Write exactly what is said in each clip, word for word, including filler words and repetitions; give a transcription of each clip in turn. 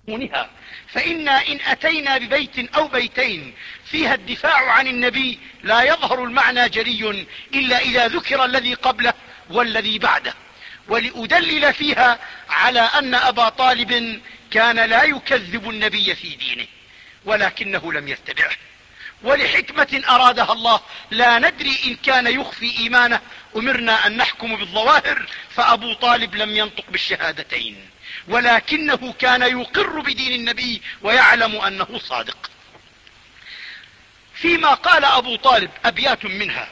مضمونها. فإنا إن أتينا ببيت أو بيتين فيها الدفاع عن النبي لا يظهر المعنى جلي إلا إذا ذكر الذي قبله والذي بعده. ولأدلل فيها على أن أبا طالب كان لا يكذب النبي في دينه ولكنه لم يتبعه، ولحكمة أرادها الله لا ندري إن كان يخفي إيمانه، أمرنا أن نحكم بالظواهر، فأبو طالب لم ينطق بالشهادتين ولكنه كان يقر بدين النبي ويعلم أنه صادق. فيما قال أبو طالب أبيات منها: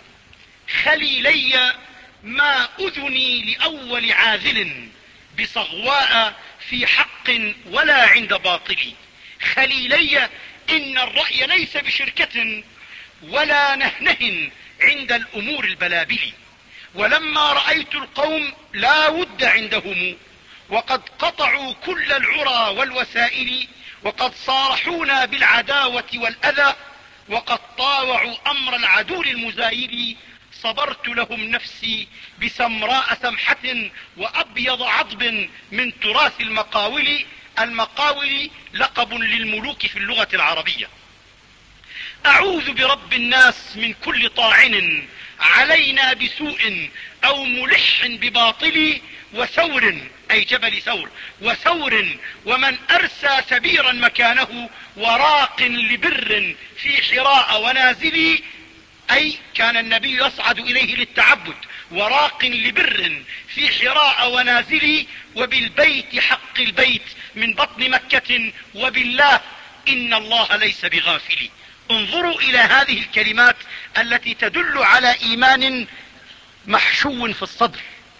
خليلي ما أذني لأول عاذل بصغواء في حق ولا عند باطل. خليلي إن الرأي ليس بشركة ولا نهنه عند الأمور البلابل. ولما رأيت القوم لا ود عندهم وقد قطعوا كل العرى والوسائل، وقد صارحونا بالعداوة والأذى، وقد طاوعوا أمر العدو المزايل، صبرت لهم نفسي بسمراء سمحة وأبيض عضب من تراث المقاول. المقاول لقب للملوك في اللغة العربية. أعوذ برب الناس من كل طاعن علينا بسوء أو ملح بباطل، وثور أي جبل ثور، وثور ومن أرسى سبيرا مكانه، وراق لبر في حراء ونازل. أي كان النبي يصعد إليه للتعبد. وراق لبر في حراء ونازل، وبالبيت حق البيت من بطن مكة، وبالله إن الله ليس بغافل. انظروا إلى هذه الكلمات التي تدل على إيمان محشو في الصدر.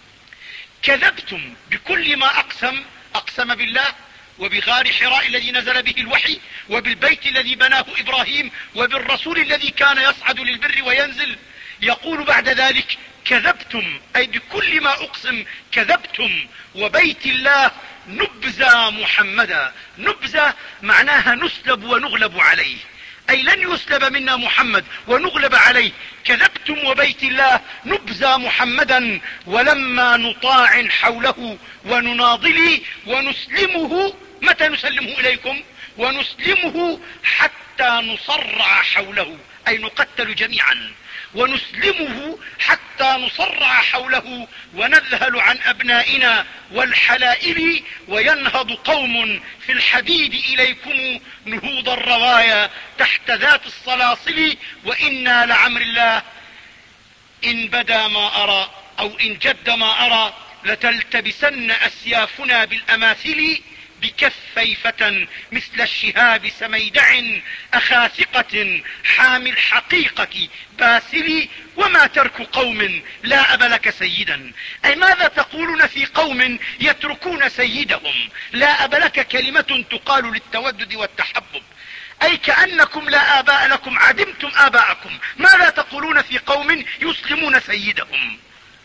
كذبتم بكل ما أقسم، أقسم بالله وبغار حراء الذي نزل به الوحي، وبالبيت الذي بناه إبراهيم، وبالرسول الذي كان يصعد للبر وينزل. يقول بعد ذلك: كذبتم أي بكل ما أقسم كذبتم، وبيت الله نبذى محمدا. نبذى معناها نسلب ونغلب عليه، أي لن يسلب منا محمد ونغلب عليه. كذبتم وبيت الله نبذى محمدا، ولما نطاع حوله ونناضل ونسلمه. متى نسلمه إليكم؟ ونسلمه حتى نصرع حوله، أي نقتل جميعا. ونسلمه حتى نصرع حوله ونذهل عن أبنائنا والحلائل، وينهض قوم في الحديد إليكم نهوض الروايا تحت ذات الصلاصل. وإنا لعمر الله إن بدا ما أرى أو إن جد ما أرى لتلتبسن أسيافنا بالأماثل، بكفي فتى مثل الشهاب سميدع أخا ثقة حامي الحقيقة باسل. وما ترك قوم لا أب لك سيدا، أي ماذا تقولون في قوم يتركون سيدهم؟ لا أب لك كلمة تقال للتودد والتحبب، أي كأنكم لا آباء لكم، عدمتم آباءكم. ماذا تقولون في قوم يسلمون سيدهم؟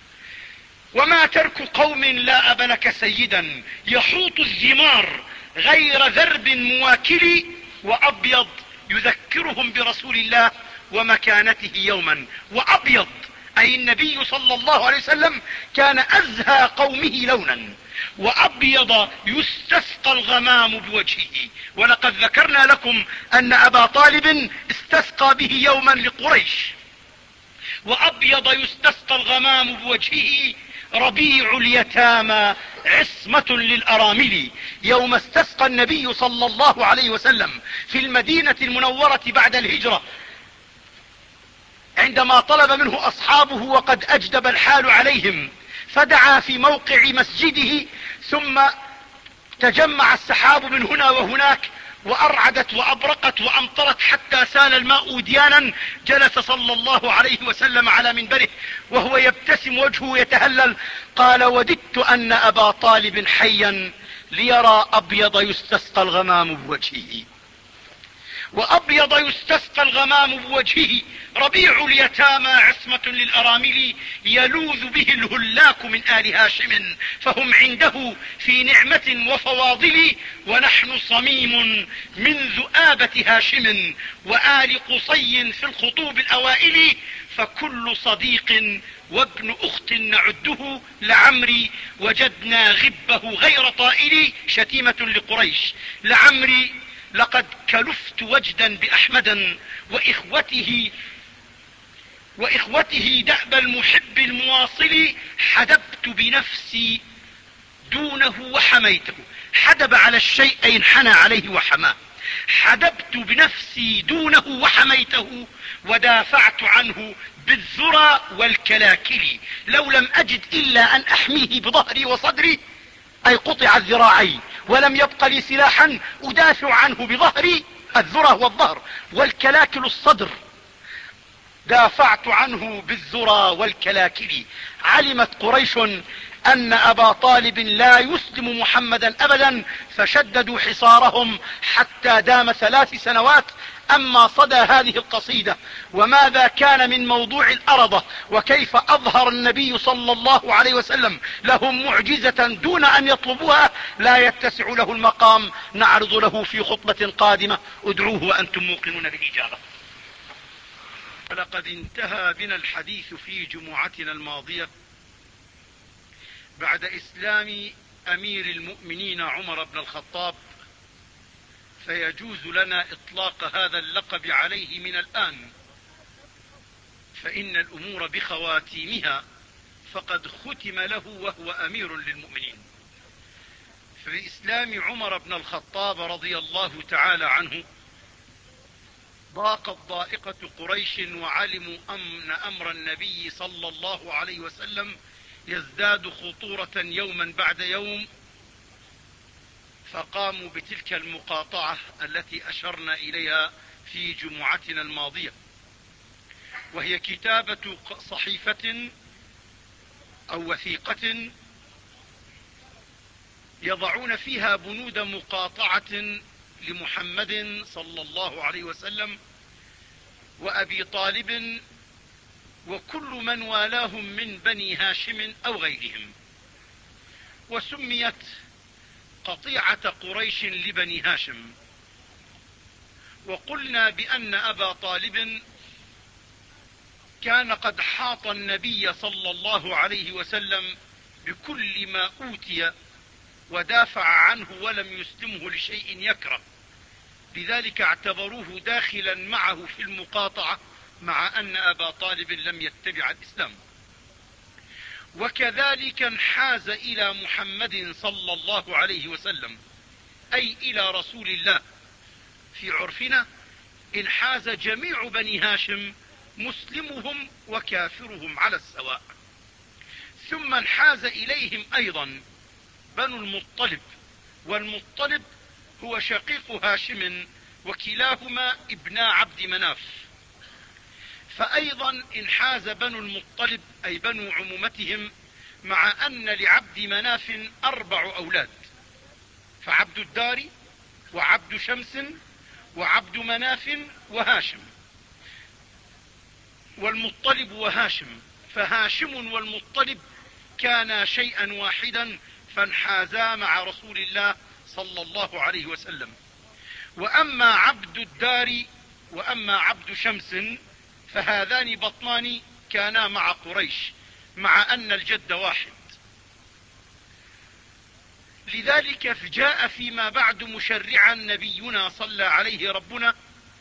وما ترك قوم لا أب لك سيدا يحوط الزمار غير ذرب مواكل، وأبيض يذكرهم برسول الله ومكانته يوما. وأبيض أي النبي صلى الله عليه وسلم كان أزهى قومه لونا. وأبيض يستسقى الغمام بوجهه، ولقد ذكرنا لكم أن أبا طالب استسقى به يوما لقريش. وأبيض يستسقى الغمام بوجهه ربيع اليتامى عصمة للأرامل. يوم استسقى النبي صلى الله عليه وسلم في المدينة المنورة بعد الهجرة، عندما طلب منه أصحابه وقد أجدب الحال عليهم، فدعا في موقع مسجده، ثم تجمع السحاب من هنا وهناك، وأرعدت وأبرقت وأمطرت حتى سال الماء وديانا. جلس صلى الله عليه وسلم على منبره وهو يبتسم وجهه يتهلل، قال: وددت أن أبا طالب حيا ليرى أبيض يستسقى الغمام بوجهه. وأبيض يستسقى الغمام بوجهه، ربيع اليتامى عصمة للأرامل، يلوذ به الهلاك من آل هاشم، فهم عنده في نعمة وفواضل، ونحن صميم من ذؤابة هاشم وآل قصي في الخطوب الأوائل، فكل صديق وابن أخت نعده، لعمري وجدنا غبه غير طائل. شتيمة لقريش: لعمري لقد كلفت وجدا بأحمدا وإخوته وإخوته دأب المحب المواصل، حدبت بنفسي دونه وحميته. حدب على الشيء أي انحنى عليه وحماه. حدبت بنفسي دونه وحميته، ودافعت عنه بالذرى والكلاكل. لو لم أجد إلا أن أحميه بظهري وصدري، أي قطع الذراعي ولم يبق لي سلاحا أدافع عنه بظهري، الذرى والظهر، والكلاكل الصدر، دافعت عنه بالذرى والكلاكل. علمت قريش أن أبا طالب لا يسلم محمدا أبدا، فشددوا حصارهم حتى دام ثلاث سنوات. أما صدى هذه القصيدة وماذا كان من موضوع الأرضة، وكيف أظهر النبي صلى الله عليه وسلم لهم معجزة دون أن يطلبوها، لا يتسع له المقام، نعرض له في خطبة قادمة. ادعوه وأنتم موقنون بالإجابة. ولقد انتهى بنا الحديث في جمعتنا الماضية بعد إسلام أمير المؤمنين عمر بن الخطاب، فيجوز لنا إطلاق هذا اللقب عليه من الآن، فإن الأمور بخواتيمها، فقد ختم له وهو أمير للمؤمنين. في إسلام عمر بن الخطاب رضي الله تعالى عنه ضاقت ضائقة قريش، وعلموا أن أمر النبي صلى الله عليه وسلم يزداد خطورة يوما بعد يوم، فقاموا بتلك المقاطعة التي أشرنا إليها في جمعتنا الماضية، وهي كتابة صحيفة أو وثيقة يضعون فيها بنود مقاطعة لمحمد صلى الله عليه وسلم وأبي طالب وكل من والاهم من بني هاشم أو غيرهم. وسميت قطيعة قريش لبني هاشم. وقلنا بأن أبا طالب كان قد حاط النبي صلى الله عليه وسلم بكل ما أوتي، ودافع عنه ولم يسلمه لشيء يكره، لذلك اعتبروه داخلا معه في المقاطعة، مع أن أبا طالب لم يتبع الإسلام. وكذلك انحاز إلى محمد صلى الله عليه وسلم، أي إلى رسول الله في عرفنا، انحاز جميع بني هاشم، مسلمهم وكافرهم على السواء. ثم انحاز إليهم أيضا بنو المطلب، والمطلب هو شقيق هاشم، وكلاهما ابنا عبد مناف. فأيضا انحاز بنو المطلب أي بنو عمومتهم، مع أن لعبد مناف أربع أولاد، فعبد الدار وعبد شمس وعبد مناف وهاشم، والمطلب وهاشم، فهاشم والمطلب كانا شيئا واحدا، فانحازا مع رسول الله صلى الله عليه وسلم. وأما عبد الدار وأما عبد شمس فهذان بطنان كانا مع قريش، مع أن الجد واحد. لذلك جاء فيما بعد مشرعا نبينا صلى عليه ربنا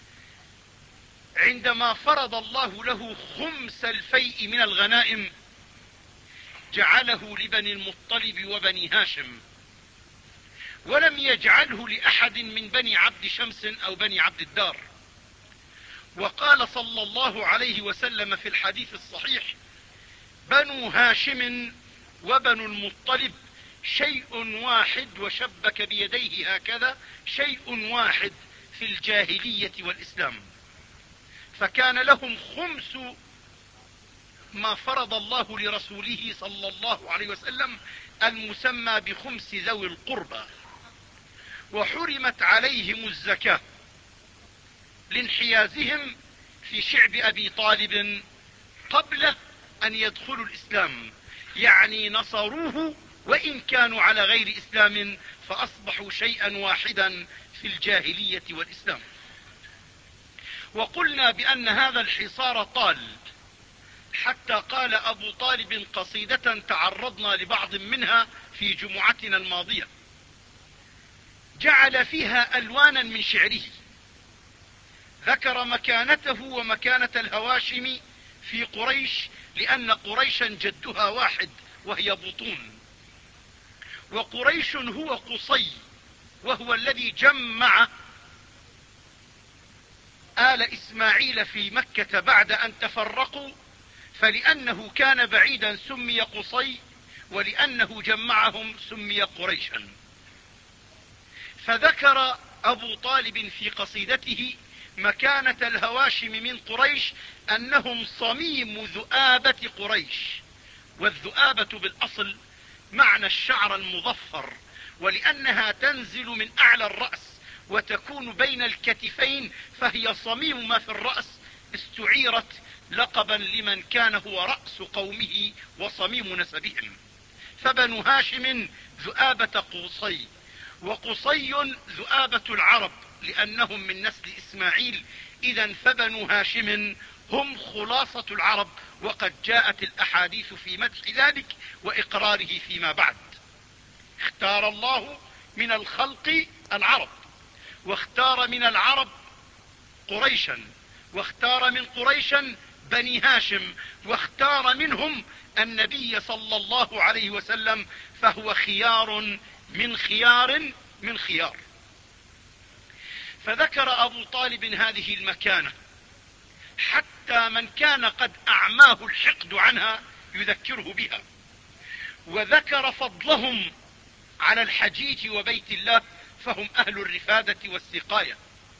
عندما فرض الله له خمس الفيء من الغنائم، جعله لبني المطلب وبني هاشم، ولم يجعله لأحد من بني عبد شمس أو بني عبد الدار. وقال صلى الله عليه وسلم في الحديث الصحيح: بنو هاشم وبنو المطلب شيء واحد، وشبك بيديه هكذا، شيء واحد في الجاهلية والإسلام. فكان لهم خمس ما فرض الله لرسوله صلى الله عليه وسلم، المسمى بخمس ذوي القربى. وحرمت عليهم الزكاة، لانحيازهم في شعب أبي طالب قبل أن يدخلوا الإسلام، يعني نصروه وإن كانوا على غير إسلام، فأصبحوا شيئا واحدا في الجاهلية والإسلام. وقلنا بأن هذا الحصار طال، حتى قال أبو طالب قصيدة تعرضنا لبعض منها في جمعتنا الماضية، جعل فيها ألوانا من شعره، ذكر مكانته ومكانة الهواشم في قريش، لأن قريشا جدها واحد وهي بطون، وقريش هو قصي، وهو الذي جمع آل إسماعيل في مكة بعد أن تفرقوا، فلأنه كان بعيدا سمي قصي، ولأنه جمعهم سمي قريشا. فذكر أبو طالب في قصيدته مكانة الهواشم من قريش، أنهم صميم ذؤابة قريش، والذؤابة بالأصل معنى الشعر المظفر، ولأنها تنزل من أعلى الرأس وتكون بين الكتفين، فهي صميم ما في الرأس، استعيرت لقبا لمن كان هو رأس قومه وصميم نسبهم. فبنو هاشم ذؤابة قصي، وقصي ذؤابة العرب لأنهم من نسل إسماعيل، إذا فبنو هاشم هم خلاصة العرب، وقد جاءت الأحاديث في مدح ذلك وإقراره فيما بعد. اختار الله من الخلق العرب، واختار من العرب قريشا، واختار من قريشا بني هاشم، واختار منهم النبي صلى الله عليه وسلم، فهو خيار من خيار من خيار. فذكر أبو طالب هذه المكانة، حتى من كان قد أعماه الحقد عنها يذكره بها، وذكر فضلهم على الحجيج وبيت الله، فهم أهل الرفادة والسقاية،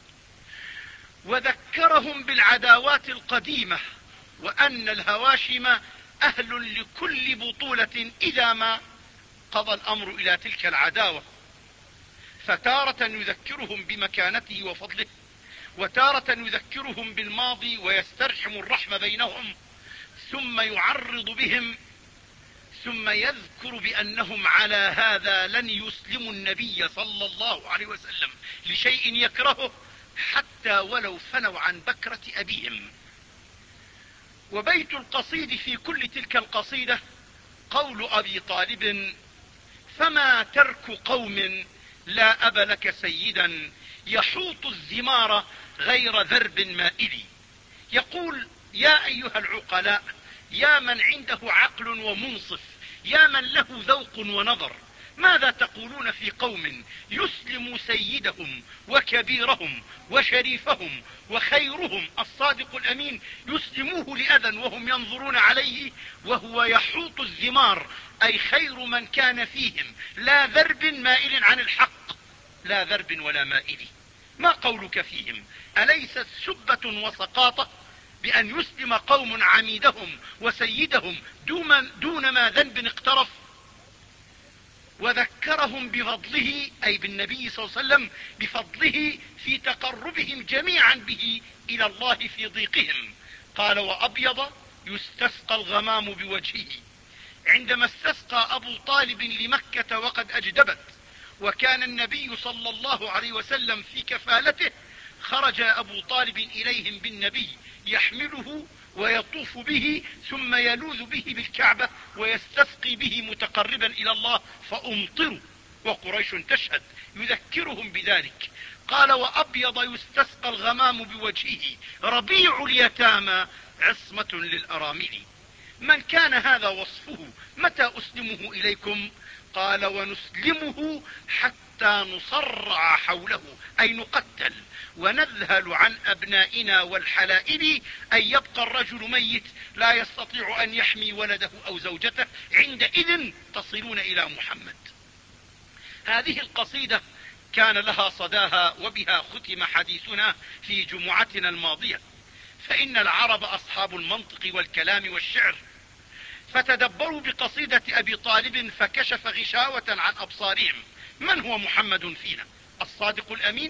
وذكرهم بالعداوات القديمة، وأن الهواشم أهل لكل بطولة إذا ما قضى الأمر إلى تلك العداوة. فتارة يذكرهم بمكانته وفضله، وتارة يذكرهم بالماضي ويسترحم الرحم بينهم، ثم يعرض بهم، ثم يذكر بأنهم على هذا لن يسلموا النبي صلى الله عليه وسلم لشيء يكرهه، حتى ولو فنوا عن بكرة أبيهم. وبيت القصيد في كل تلك القصيدة قول أبي طالب: فما ترك قوم لا أب لك سيدا، يحوط الزمار غير ذرب مائل. يقول: يا أيها العقلاء، يا من عنده عقل ومنصف، يا من له ذوق ونظر، ماذا تقولون في قوم يسلم سيدهم وكبيرهم وشريفهم وخيرهم الصادق الأمين، يسلموه لأذى وهم ينظرون عليه، وهو يحوط الزمار، أي خير من كان فيهم، لا ذرب مائل عن الحق، لا ذرب ولا مائل. ما قولك فيهم؟ أليست سبة وسقاطة بأن يسلم قوم عميدهم وسيدهم دون ما ذنب اقترف؟ وذكرهم بفضله، أي بالنبي صلى الله عليه وسلم، بفضله في تقربهم جميعا به إلى الله في ضيقهم. قال: وأبيض يستسقى الغمام بوجهه. عندما استسقى أبو طالب لمكة وقد أجدبت، وكان النبي صلى الله عليه وسلم في كفالته، خرج أبو طالب إليهم بالنبي يحمله ويطوف به، ثم يلوذ به بالكعبة ويستسقي به متقربا إلى الله، فأمطروا وقريش تشهد، يذكرهم بذلك. قال: وأبيض يستسقى الغمام بوجهه، ربيع اليتامى عصمة للأرامل. من كان هذا وصفه، متى أسلمه إليكم؟ قال: ونسلمه حتى نصرع حوله، أي نقتل، ونذهل عن أبنائنا والحلائل، أي يبقى الرجل ميت لا يستطيع أن يحمي ولده أو زوجته، عندئذ تصلون إلى محمد. هذه القصيدة كان لها صداها، وبها ختم حديثنا في جمعتنا الماضية. فإن العرب أصحاب المنطق والكلام والشعر، فتدبروا بقصيدة أبي طالب فكشف غشاوة عن أبصارهم. من هو محمد فينا؟ الصادق الأمين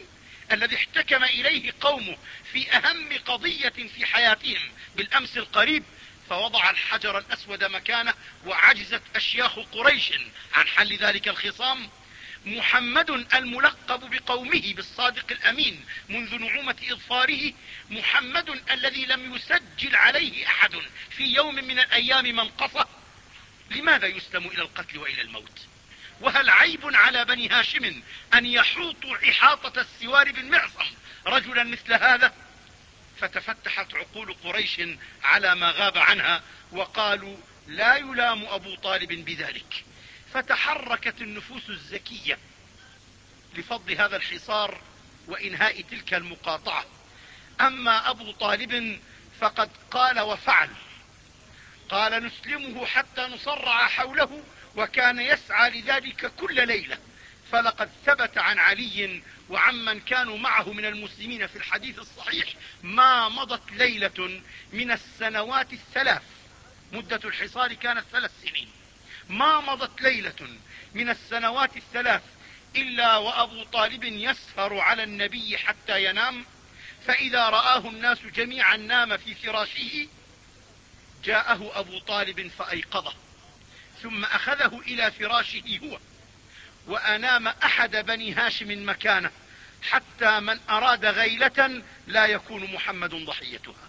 الذي احتكم إليه قومه في أهم قضية في حياتهم بالأمس القريب، فوضع الحجر الأسود مكانه وعجزت أشياخ قريش عن حل ذلك الخصام. محمد الملقب بقومه بالصادق الأمين منذ نعومة إظفاره، محمد الذي لم يسجل عليه أحد في يوم من الأيام منقصة، لماذا يسلم إلى القتل وإلى الموت؟ وهل عيب على بني هاشم أن يحوطوا إحاطة السوار بن معصم رجلا مثل هذا؟ فتفتحت عقول قريش على ما غاب عنها وقالوا لا يلام أبو طالب بذلك، فتحركت النفوس الزكية لفض هذا الحصار وإنهاء تلك المقاطعة. أما أبو طالب فقد قال وفعل، قال نسلمه حتى نصرع حوله، وكان يسعى لذلك كل ليلة. فلقد ثبت عن علي وعمن كانوا معه من المسلمين في الحديث الصحيح ما مضت ليلة من السنوات الثلاث، مدة الحصار كانت ثلاث سنين، ما مضت ليلة من السنوات الثلاث إلا وأبو طالب يسهر على النبي حتى ينام، فإذا رآه الناس جميعا نام في فراشه جاءه أبو طالب فأيقظه، ثم أخذه إلى فراشه هو وأنام أحد بني هاشم مكانه، حتى من أراد غيلة لا يكون محمد ضحيتها.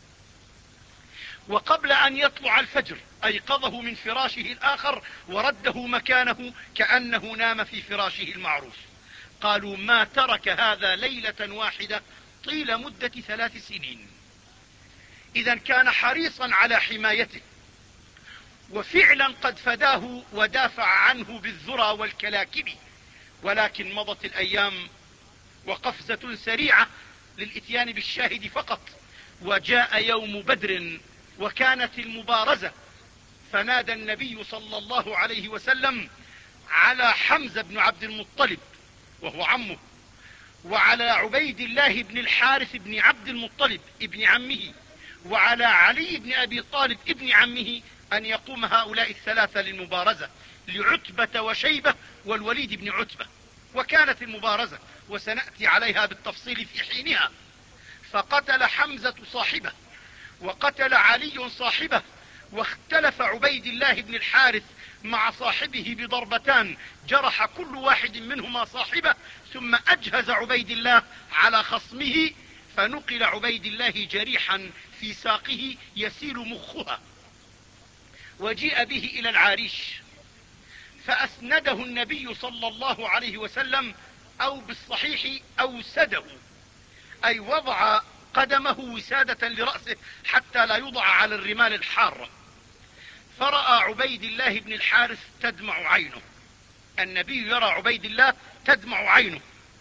وقبل أن يطلع الفجر أيقظه من فراشه الآخر ورده مكانه كأنه نام في فراشه المعروف. قالوا ما ترك هذا ليلة واحدة طيل مدة ثلاث سنين. إذا كان حريصا على حمايته، وفعلا قد فداه ودافع عنه بالذرى والكلاكب. ولكن مضت الأيام وقفزة سريعة للإتيان بالشاهد فقط، وجاء يوم بدر وكانت المبارزة، فنادى النبي صلى الله عليه وسلم على حمزة بن عبد المطلب وهو عمه، وعلى عبيد الله بن الحارث بن عبد المطلب ابن عمه، وعلى علي بن أبي طالب ابن عمه أن يقوم هؤلاء الثلاثة للمبارزة، لعتبة وشيبة والوليد بن عتبة. وكانت المبارزة وسنأتي عليها بالتفصيل في حينها. فقتل حمزة صاحبه وقتل علي صاحبه، واختلف عبيد الله بن الحارث مع صاحبه بضربتان جرح كل واحد منهما صاحبه، ثم أجهز عبيد الله على خصمه، فنقل عبيد الله جريحا في ساقه يسيل مخها، وجيء به إلى العريش فأسنده النبي صلى الله عليه وسلم، أو بالصحيح أوسده، أي وضع قدمه وسادة لرأسه حتى لا يوضع على الرمال الحارة. فرأى عبيد الله بن الحارث تدمع عينه، النبي يرى عبيد الله تدمع عينه،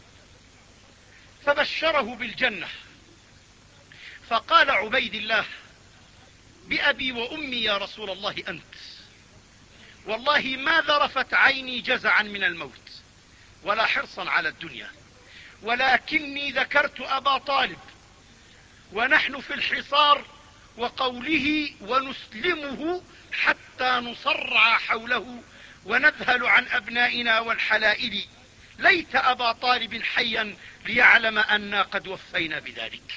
فبشره بالجنة. فقال عبيد الله بأبي وأمي يا رسول الله أنت، والله ما ذرفت عيني جزعا من الموت ولا حرصا على الدنيا، ولكني ذكرت أبا طالب ونحن في الحصار وقوله ونسلمه حتى نصرع حوله ونذهل عن أبنائنا والحلائل، ليت أبا طالب حيا ليعلم أنا قد وفينا بذلك.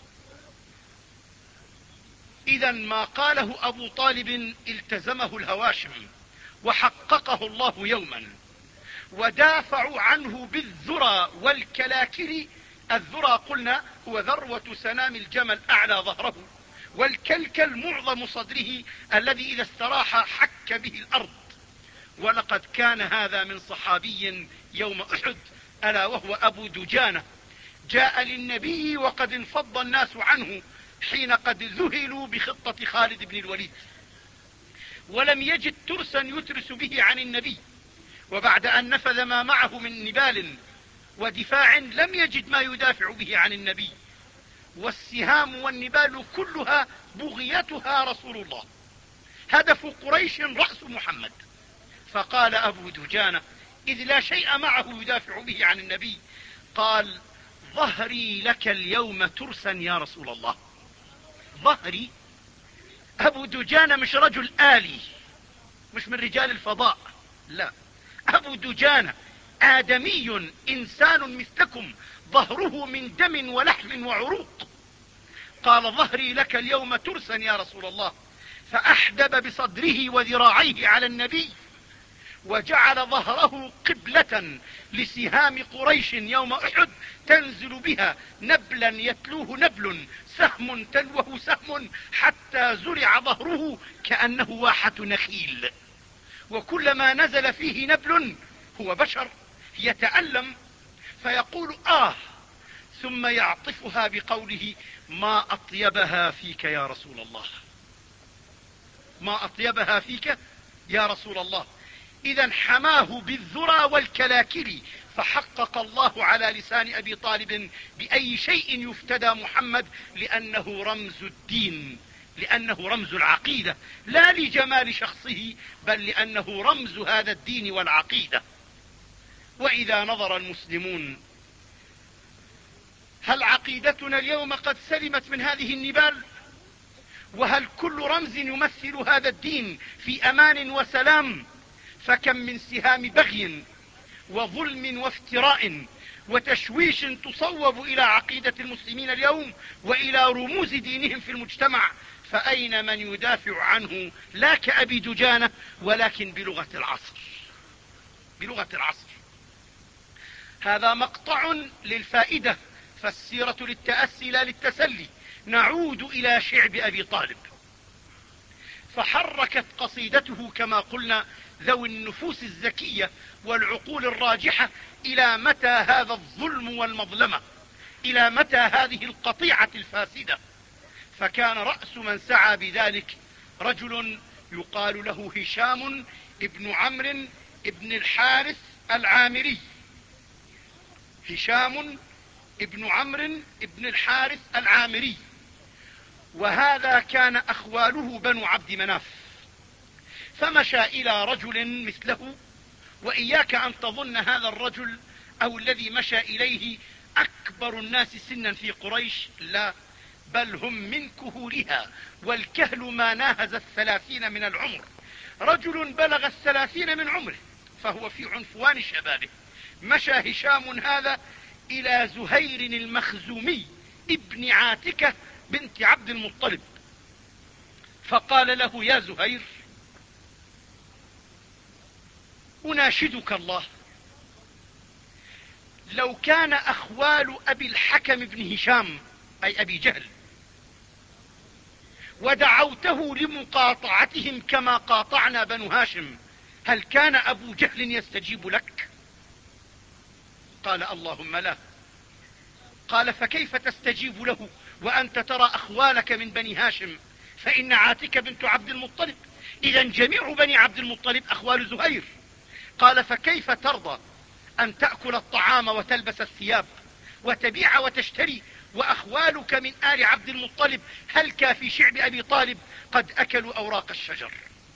إذا ما قاله أبو طالب التزمه الهواشم وحققه الله يوما، ودافعوا عنه بالذرى والكلاكل. الذرى قلنا هو ذروة سنام الجمل أعلى ظهره، والكلكل معظم صدره الذي إذا استراح حك به الأرض. ولقد كان هذا من صحابي يوم أحد ألا وهو أبو دجانة، جاء للنبي وقد انفض الناس عنه حين قد ذهلوا بخطة خالد بن الوليد، ولم يجد ترسا يترس به عن النبي، وبعد أن نفذ ما معه من نبال ودفاع لم يجد ما يدافع به عن النبي، والسهام والنبال كلها بغيتها رسول الله، هدف قريش رأس محمد. فقال أبو دجانة إذ لا شيء معه يدافع به عن النبي، قال ظهري لك اليوم ترسا يا رسول الله. ظهري، أبو دجانة مش رجل آلي، مش من رجال الفضاء، لا، أبو دجانة آدمي إنسان مثلكم ظهره من دم ولحم وعروق. قال ظهري لك اليوم ترسا يا رسول الله. فأحدب بصدره وذراعيه على النبي، وجعل ظهره قبلة لسهام قريش يوم أحد تنزل بها نبلا يتلوه نبل، سهم تلوه سهم، حتى زرع ظهره كأنه واحة نخيل. وكلما نزل فيه نبل، هو بشر يتألم فيقول آه، ثم يعطفها بقوله ما أطيبها فيك يا رسول الله، ما أطيبها فيك يا رسول الله. إذا حماه بالذرى والكلاكل، فحقق الله على لسان أبي طالب بأي شيء يفتدى محمد، لأنه رمز الدين، لأنه رمز العقيدة، لا لجمال شخصه، بل لأنه رمز هذا الدين والعقيدة. وإذا نظر المسلمون، هل عقيدتنا اليوم قد سلمت من هذه النبال؟ وهل كل رمز يمثل هذا الدين في أمان وسلام؟ فكم من سهام بغي وظلم وافتراء وتشويش تصوب إلى عقيدة المسلمين اليوم وإلى رموز دينهم في المجتمع، فأين من يدافع عنه؟ لا كأبي دجانة، ولكن بلغة العصر، بلغة العصر. هذا مقطع للفائدة، فالسيرة للتأسي لا للتسلي. نعود إلى شعب أبي طالب. فحركت قصيدته كما قلنا ذوي النفوس الزكية والعقول الراجحة. إلى متى هذا الظلم والمظلمة؟ إلى متى هذه القطيعة الفاسدة؟ فكان رأس من سعى بذلك رجل يقال له هشام ابن عمرو ابن الحارث العامري. هشام ابن عمرو ابن الحارث العامري، وهذا كان أخواله بنو عبد مناف. فمشى إلى رجل مثله، وإياك أن تظن هذا الرجل أو الذي مشى إليه أكبر الناس سنا في قريش، لا، بل هم من كهولها، والكهل ما ناهز الثلاثين من العمر. رجل بلغ الثلاثين من عمره، فهو في عنفوان شبابه. مشى هشام هذا إلى زهير المخزومي ابن عاتكة بنت عبد المطلب، فقال له يا زهير، أناشدك الله، لو كان أخوال أبي الحكم بن هشام أي أبي جهل ودعوته لمقاطعتهم كما قاطعنا بنو هاشم، هل كان أبو جهل يستجيب لك؟ قال اللهم لا. قال فكيف تستجيب له وأنت ترى أخوالك من بني هاشم؟ فإن عاتك بنت عبد المطلب، إذا جميع بني عبد المطلب أخوال زهير. قال فكيف ترضى أن تأكل الطعام وتلبس الثياب وتبيع وتشتري، وأخوالك من آل عبد المطلب هلك في شعب أبي طالب قد أكلوا أوراق الشجر؟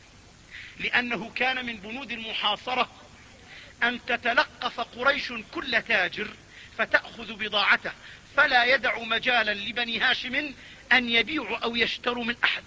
لأنه كان من بنود المحاصرة أن تتلقف قريش كل تاجر فتأخذ بضاعته، فلا يدع مجالا لبني هاشم أن يبيعوا أو يشتروا من أحد.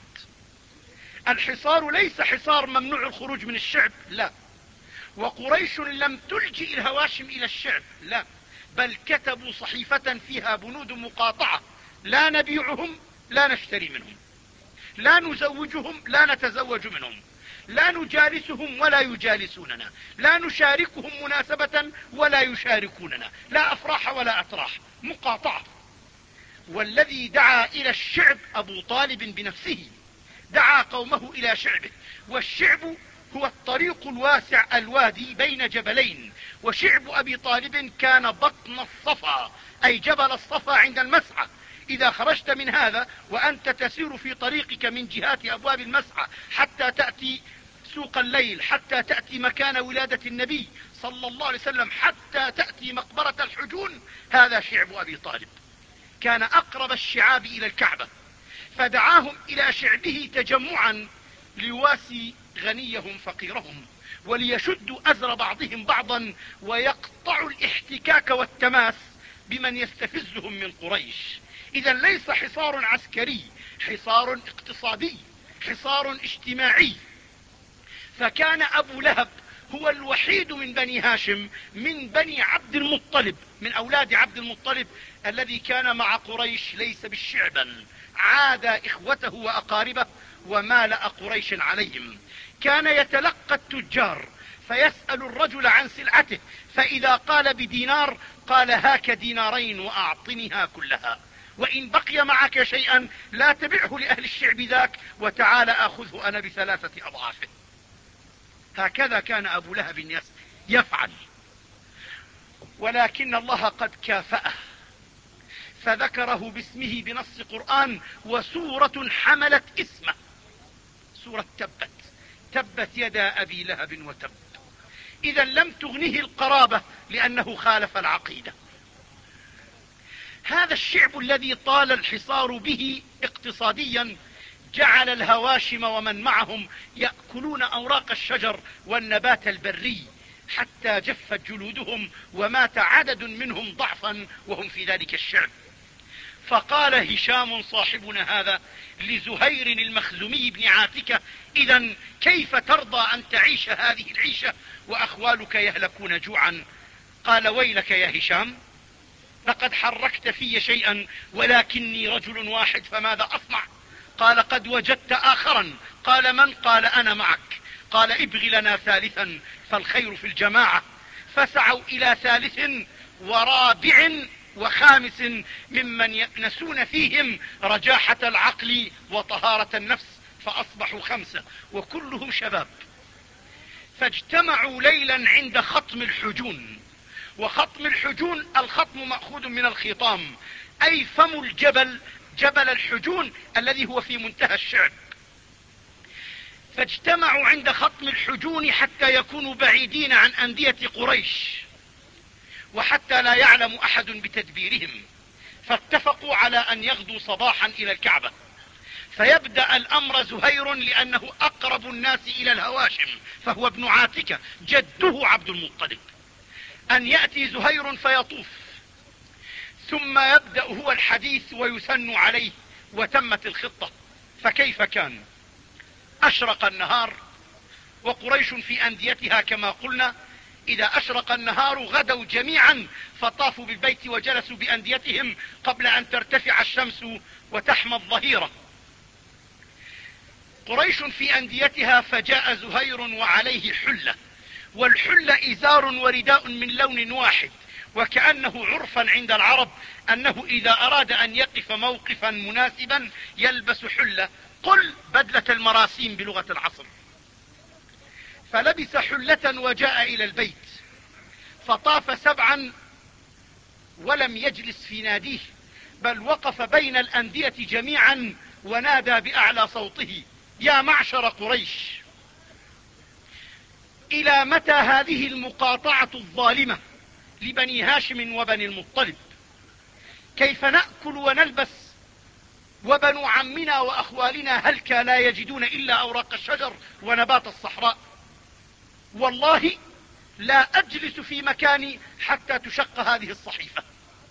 الحصار ليس حصار ممنوع الخروج من الشعب، لا، وقريش لم تلجئ الهواشم إلى الشعب، لا، بل كتبوا صحيفة فيها بنود مقاطعة: لا نبيعهم، لا نشتري منهم، لا نزوجهم، لا نتزوج منهم، لا نجالسهم ولا يجالسوننا، لا نشاركهم مناسبة ولا يشاركوننا، لا أفراح ولا أتراح، مقاطعة. والذي دعا إلى الشعب أبو طالب بنفسه، دعا قومه إلى شعبه، والشعب هو الطريق الواسع الوادي بين جبلين، وشعب أبي طالب كان بطن الصفا، أي جبل الصفا عند المسعى. إذا خرجت من هذا وأنت تسير في طريقك من جهات أبواب المسعى حتى تأتي سوق الليل، حتى تأتي مكان ولادة النبي صلى الله عليه وسلم، حتى تأتي مقبرة الحجون، هذا شعب أبي طالب. كان أقرب الشعاب إلى الكعبة، فدعاهم إلى شعبه تجمعا ليواسي غنيهم فقيرهم، وليشدوا أزر بعضهم بعضا، ويقطعوا الاحتكاك والتماس بمن يستفزهم من قريش. إذا ليس حصار عسكري، حصار اقتصادي، حصار اجتماعي. فكان أبو لهب هو الوحيد من بني هاشم من بني عبد المطلب، من أولاد عبد المطلب الذي كان مع قريش ليس بالشعبا، عاد إخوته وأقاربه ومالأ قريش عليهم. كان يتلقى التجار فيسأل الرجل عن سلعته، فإذا قال بدينار قال هاك دينارين وأعطنها كلها، وإن بقي معك شيئا لا تبعه لأهل الشعب ذاك، وتعال آخذه أنا بثلاثة أضعافه. هكذا كان أبو لهب يفعل، ولكن الله قد كافأه فذكره باسمه بنص قرآن، وسورة حملت اسمه، سورة تبت، تبت يدا أبي لهب وتب. إذا لم تغنه القرابة لأنه خالف العقيدة. هذا الشعب الذي طال الحصار به اقتصاديا جعل الهواشم ومن معهم يأكلون أوراق الشجر والنبات البري حتى جفت جلودهم ومات عدد منهم ضعفا وهم في ذلك الشعب. فقال هشام صاحبنا هذا لزهير المخزومي بن عاتكة: إذا كيف ترضى أن تعيش هذه العيشة وأخوالك يهلكون جوعا؟ قال: ويلك يا هشام، لقد حركت في شيئا ولكني رجل واحد، فماذا أصنع؟ قال: قد وجدت آخرا. قال: من؟ قال: أنا معك. قال: ابغ لنا ثالثا فالخير في الجماعة. فسعوا إلى ثالث ورابع وخامس ممن يأنسون فيهم رجاحة العقل وطهارة النفس، فأصبحوا خمسة وكلهم شباب. فاجتمعوا ليلا عند خطم الحجون، وخطم الحجون الخطم مأخوذ من الخطام، أي فم الجبل، جبل الحجون الذي هو في منتهى الشعب. فاجتمعوا عند خطم الحجون حتى يكونوا بعيدين عن أندية قريش وحتى لا يعلم أحد بتدبيرهم، فاتفقوا على أن يغدوا صباحا إلى الكعبة. فيبدأ الأمر زهير لأنه أقرب الناس إلى الهواشم، فهو ابن عاتكة جده عبد المطلب، أن يأتي زهير فيطوف، ثم يبدأ هو الحديث ويثن عليه، وتمت الخطة. فكيف كان؟ أشرق النهار وقريش في أنديتها كما قلنا، إذا أشرق النهار غدوا جميعا فطافوا بالبيت وجلسوا بأنديتهم قبل أن ترتفع الشمس وتحمى الظهيرة. قريش في أنديتها، فجاء زهير وعليه حلة، والحلة إزار ورداء من لون واحد، وكأنه عرفا عند العرب أنه إذا أراد أن يقف موقفا مناسبا يلبس حلة، قل بدلة المراسيم بلغة العصر. فلبس حلة وجاء إلى البيت، فطاف سبعا ولم يجلس في ناديه، بل وقف بين الأندية جميعا ونادى بأعلى صوته: يا معشر قريش، إلى متى هذه المقاطعة الظالمة لبني هاشم وبني المطلب؟ كيف نأكل ونلبس وبنو عمنا وأخوالنا هلك لا يجدون إلا أوراق الشجر ونبات الصحراء؟ والله لا أجلس في مكاني حتى تشق هذه الصحيفة.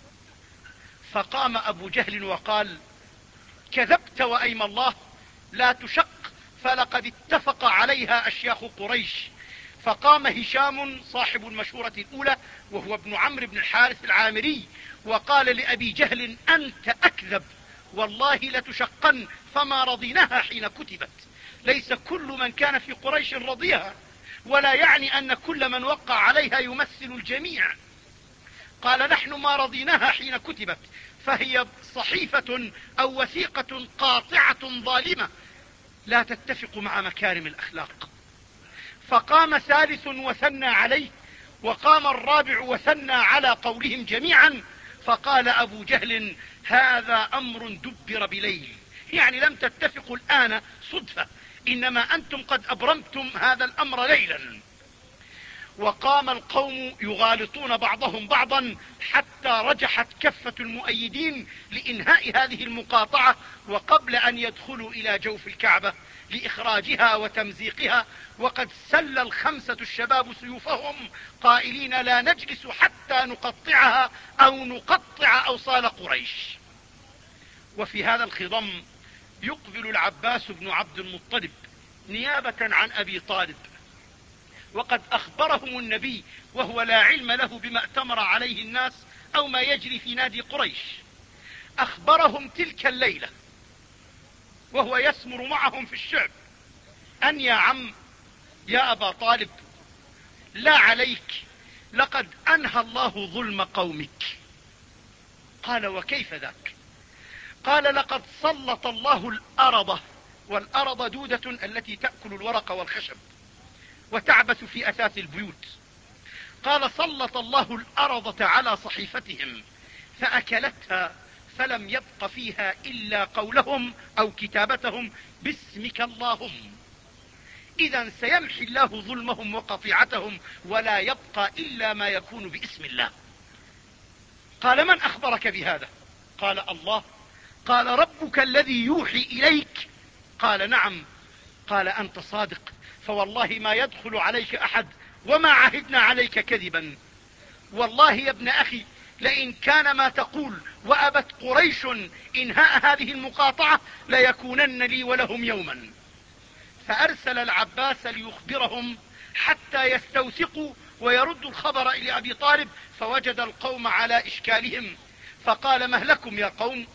فقام أبو جهل وقال: كذبت وأيم الله، لا تشق، فلقد اتفق عليها أشياخ قريش. فقام هشام صاحب المشورة الأولى وهو ابن عمرو بن الحارث العامري وقال لأبي جهل: أنت أكذب، والله لتشقن، فما رضيناها حين كتبت. ليس كل من كان في قريش رضيها، ولا يعني أن كل من وقع عليها يمثل الجميع. قال: نحن ما رضيناها حين كتبت، فهي صحيفة أو وثيقة قاطعة ظالمة لا تتفق مع مكارم الأخلاق. فقام ثالث وثنى عليه، وقام الرابع وثنى على قولهم جميعا. فقال أبو جهل: هذا أمر دبر بليل، يعني لم تتفقوا الآن صدفة، إنما أنتم قد أبرمتم هذا الأمر ليلا. وقام القوم يغالطون بعضهم بعضا حتى رجحت كفة المؤيدين لإنهاء هذه المقاطعة، وقبل أن يدخلوا إلى جوف الكعبة لإخراجها وتمزيقها، وقد سل الخمسة الشباب سيوفهم قائلين: لا نجلس حتى نقطعها أو نقطع أوصال قريش. وفي هذا الخضم يقبل العباس بن عبد المطلب نيابة عن أبي طالب، وقد أخبرهم النبي وهو لا علم له بما ائتمر عليه الناس أو ما يجري في نادي قريش، أخبرهم تلك الليلة وهو يسمر معهم في الشعب أن يا عم يا أبا طالب لا عليك، لقد أنهى الله ظلم قومك. قال وكيف ذاك؟ قال لقد سلط الله الأرض، والأرض دودة التي تأكل الورق والخشب وتعبث في أثاث البيوت. قال سلط الله الأرض على صحيفتهم فأكلتها فلم يبق فيها إلا قولهم أو كتابتهم باسمك اللهم. إذا سيمحي الله ظلمهم وقطيعتهم ولا يبقى إلا ما يكون باسم الله. قال من أخبرك بهذا؟ قال الله. قال ربك الذي يوحي إليك؟ قال نعم. قال أنت صادق، فوالله ما يدخل عليك أحد وما عهدنا عليك كذبا. والله يا ابن أخي لئن كان ما تقول وأبت قريش إنهاء هذه المقاطعة ليكونن لي ولهم يوما. فأرسل العباس ليخبرهم حتى يستوثقوا ويردوا الخبر إلى أبي طالب، فوجد القوم على إشكالهم فقال مهلكم يا قوم،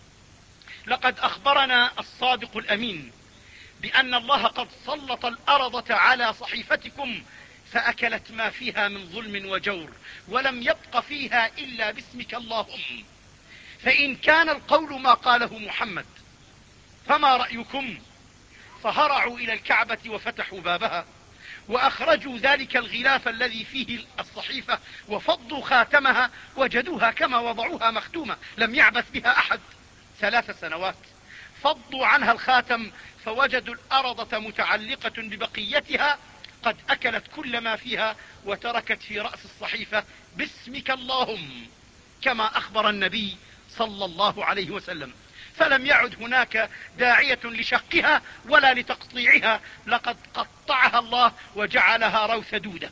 لقد أخبرنا الصادق الأمين بأن الله قد سلط الأرض على صحيفتكم فأكلت ما فيها من ظلم وجور ولم يبق فيها إلا باسمك اللهم. فإن كان القول ما قاله محمد فما رأيكم؟ فهرعوا إلى الكعبة وفتحوا بابها وأخرجوا ذلك الغلاف الذي فيه الصحيفة وفضوا خاتمها، وجدوها كما وضعوها مختومة لم يعبث بها أحد ثلاث سنوات. فضوا عنها الخاتم فوجدوا الأرض متعلقة ببقيتها قد أكلت كل ما فيها وتركت في رأس الصحيفة باسمك اللهم كما أخبر النبي صلى الله عليه وسلم. فلم يعد هناك داعية لشقها ولا لتقطيعها، لقد قطعها الله وجعلها روث دودة.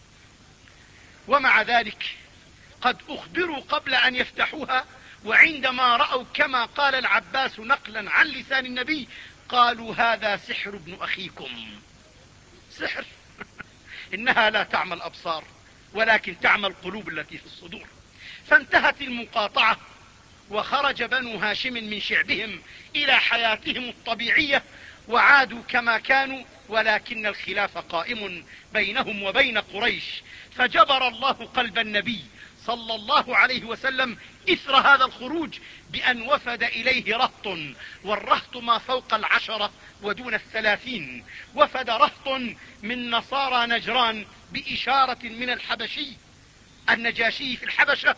ومع ذلك قد أخبروا قبل أن يفتحوها، وعندما رأوا كما قال العباس نقلا عن لسان النبي قالوا هذا سحر ابن أخيكم. سحر إنها لا تعمى الأبصار ولكن تعمى القلوب التي في الصدور. فانتهت المقاطعة وخرج بنو هاشم من شعبهم إلى حياتهم الطبيعية وعادوا كما كانوا، ولكن الخلاف قائم بينهم وبين قريش. فجبر الله قلب النبي صلى الله عليه وسلم إثر هذا الخروج بأن وفد إليه رهط، والرهط ما فوق العشرة ودون الثلاثين. وفد رهط من نصارى نجران بإشارة من الحبشي النجاشي في الحبشة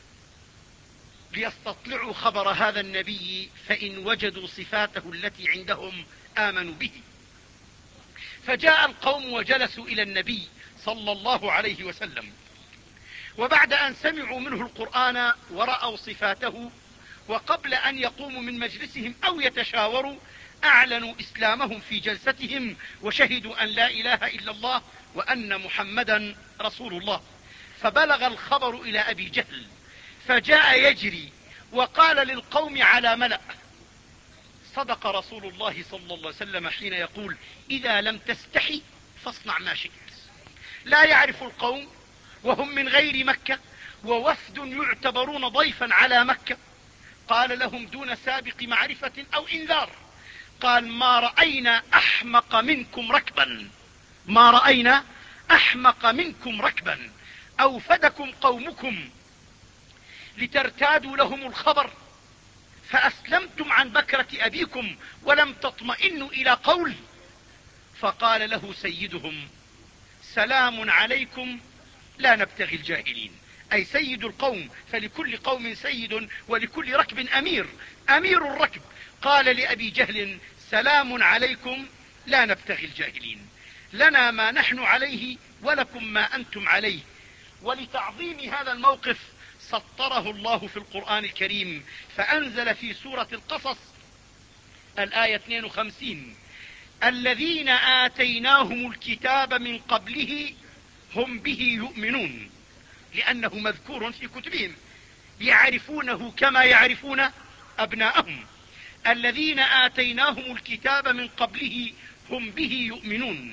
ليستطلعوا خبر هذا النبي، فإن وجدوا صفاته التي عندهم آمنوا به. فجاء القوم وجلسوا إلى النبي صلى الله عليه وسلم، وبعد أن سمعوا منه القرآن ورأوا صفاته وقبل أن يقوموا من مجلسهم أو يتشاوروا أعلنوا إسلامهم في جلستهم وشهدوا أن لا إله إلا الله وأن محمدا رسول الله. فبلغ الخبر إلى أبي جهل فجاء يجري وقال للقوم على ملأ: صدق رسول الله صلى الله عليه وسلم حين يقول إذا لم تستحي فاصنع ما شئت. لا يعرف القوم وهم من غير مكة ووفد يعتبرون ضيفا على مكة. قال لهم دون سابق معرفة أو إنذار، قال ما رأينا أحمق منكم ركبا ما رأينا أحمق منكم ركبا أوفدكم قومكم لترتادوا لهم الخبر فأسلمتم عن بكرة أبيكم ولم تطمئنوا إلى قول. فقال له سيدهم: سلام عليكم لا نبتغي الجاهلين. أي سيد القوم، فلكل قوم سيد ولكل ركب أمير. أمير الركب قال لأبي جهل: سلام عليكم لا نبتغي الجاهلين، لنا ما نحن عليه ولكم ما أنتم عليه. ولتعظيم هذا الموقف سطره الله في القرآن الكريم فأنزل في سورة القصص الآية اثنين وخمسين: الذين آتيناهم الكتاب من قبله هم به يؤمنون، لأنه مذكور في كتبهم يعرفونه كما يعرفون أبناءهم. الذين آتيناهم الكتاب من قبله هم به يؤمنون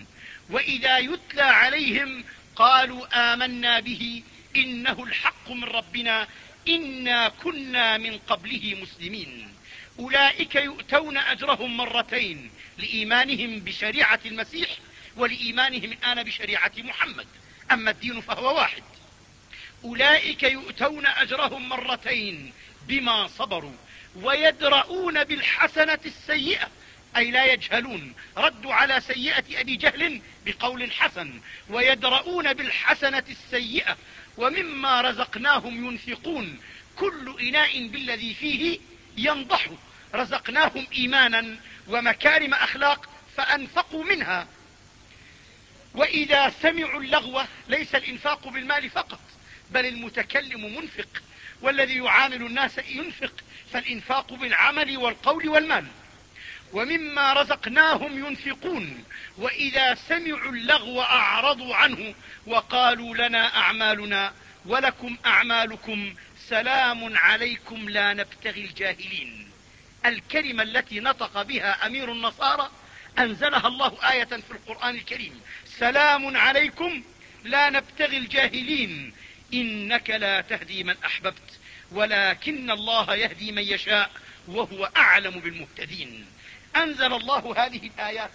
وإذا يتلى عليهم قالوا آمنا به إنه الحق من ربنا إنا كنا من قبله مسلمين. أولئك يؤتون أجرهم مرتين لإيمانهم بشريعة المسيح ولإيمانهم الآن بشريعة محمد، أما الدين فهو واحد. أولئك يؤتون أجرهم مرتين بما صبروا ويدرؤون بالحسنة السيئة، أي لا يجهلون، ردوا على سيئة أبي جهل بقول حسن، ويدرؤون بالحسنة السيئة ومما رزقناهم ينفقون، كل إناء بالذي فيه ينضح، رزقناهم إيمانا ومكارم أخلاق فأنفقوا منها. وإذا سمعوا اللغو، ليس الإنفاق بالمال فقط، بل المتكلم منفق، والذي يعامل الناس ينفق، فالإنفاق بالعمل والقول والمال. ومما رزقناهم ينفقون، وإذا سمعوا اللغو أعرضوا عنه وقالوا لنا أعمالنا ولكم أعمالكم سلام عليكم لا نبتغي الجاهلين. الكلمة التي نطق بها أمير النصارى أنزلها الله آية في القرآن الكريم: سلام عليكم لا نبتغي الجاهلين إنك لا تهدي من أحببت ولكن الله يهدي من يشاء وهو أعلم بالمهتدين. أنزل الله هذه الآيات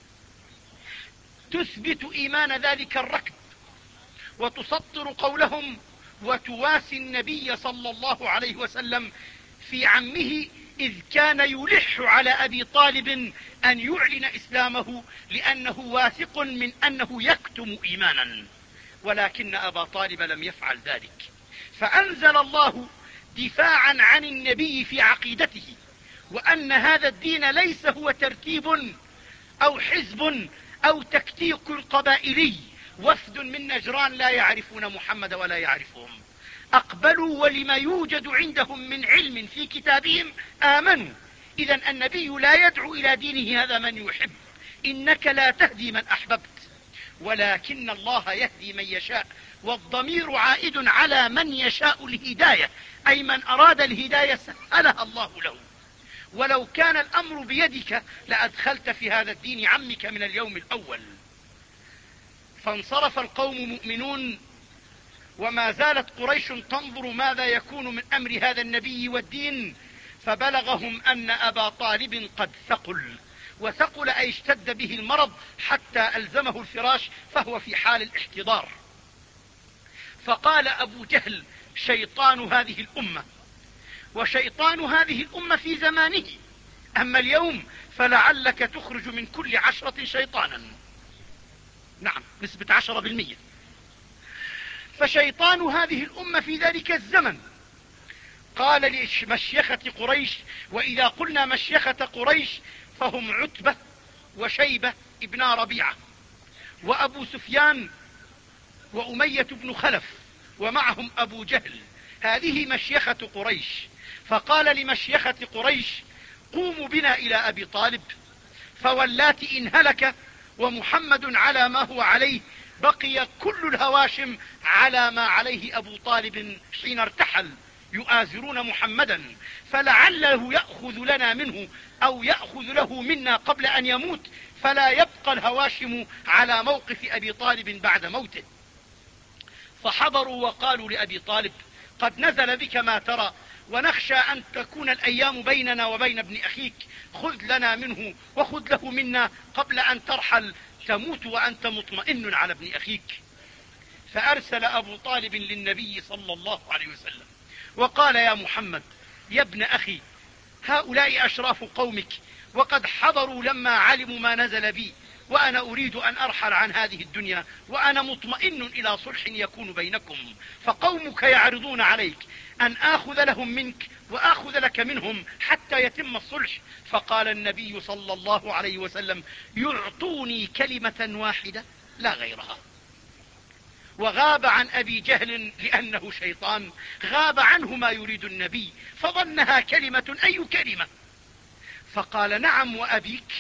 تثبت إيمان ذلك الركب وتسطر قولهم وتواسي النبي صلى الله عليه وسلم في عمه، إذ كان يلح على أبي طالب أن يعلن إسلامه لأنه واثق من أنه يكتم إيمانا، ولكن أبا طالب لم يفعل ذلك. فأنزل الله دفاعا عن النبي في عقيدته، وأن هذا الدين ليس هو ترتيب أو حزب أو تكتيك قبائلي. وفد من نجران لا يعرفون محمد ولا يعرفهم، أقبلوا ولما يوجد عندهم من علم في كتابهم آمنوا. إذن النبي لا يدعو إلى دينه هذا من يحب، إنك لا تهدي من أحببت ولكن الله يهدي من يشاء، والضمير عائد على من يشاء الهداية، أي من أراد الهداية سهلها الله له. ولو كان الأمر بيدك لأدخلت في هذا الدين عمك من اليوم الأول. فانصرف القوم مؤمنون، وما زالت قريش تنظر ماذا يكون من أمر هذا النبي والدين، فبلغهم أن أبا طالب قد ثقل، وثقل أي اشتد به المرض حتى ألزمه الفراش فهو في حال الاحتضار. فقال أبو جهل: شيطان هذه الأمة، وشيطان هذه الأمة في زمانه، أما اليوم فلعلك تخرج من كل عشرة شيطانا. نعم، نسبة عشرة بالمئة. فشيطان هذه الأمة في ذلك الزمن. قال لمشيخة قريش، وإذا قلنا مشيخة قريش فهم عتبة وشيبة ابنا ربيعة وأبو سفيان وأمية بن خلف ومعهم أبو جهل، هذه مشيخة قريش. فقال لمشيخة قريش: قوموا بنا إلى أبي طالب، فواللات إن هلك ومحمد على ما هو عليه بقي كل الهواشم على ما عليه أبو طالب حين ارتحل، يؤازرون محمدا، فلعله يأخذ لنا منه أو يأخذ له منا قبل أن يموت، فلا يبقى الهواشم على موقف أبي طالب بعد موته. فحضروا وقالوا لأبي طالب: قد نزل بك ما ترى، ونخشى أن تكون الأيام بيننا وبين ابن أخيك، خذ لنا منه وخذ له منا قبل أن ترحل تموت وأنت مطمئن على ابن أخيك. فأرسل أبو طالب للنبي صلى الله عليه وسلم وقال: يا محمد يا ابن أخي، هؤلاء أشراف قومك وقد حضروا لما علموا ما نزل بي، وأنا أريد أن أرحل عن هذه الدنيا وأنا مطمئن إلى صلح يكون بينكم، فقومك يعرضون عليك أن آخذ لهم منك وآخذ لك منهم حتى يتم الصلح. فقال النبي صلى الله عليه وسلم: يعطوني كلمة واحدة لا غيرها. وغاب عن أبي جهل لأنه شيطان، غاب عنه ما يريد النبي فظنها كلمة. أي كلمة؟ فقال: نعم وأبيك،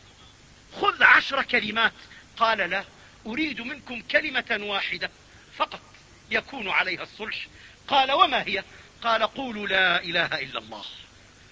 خذ عشر كلمات. قال: لا، أريد منكم كلمة واحدة فقط يكون عليها الصلح. قال: وما هي؟ قال: قولوا لا إله إلا الله،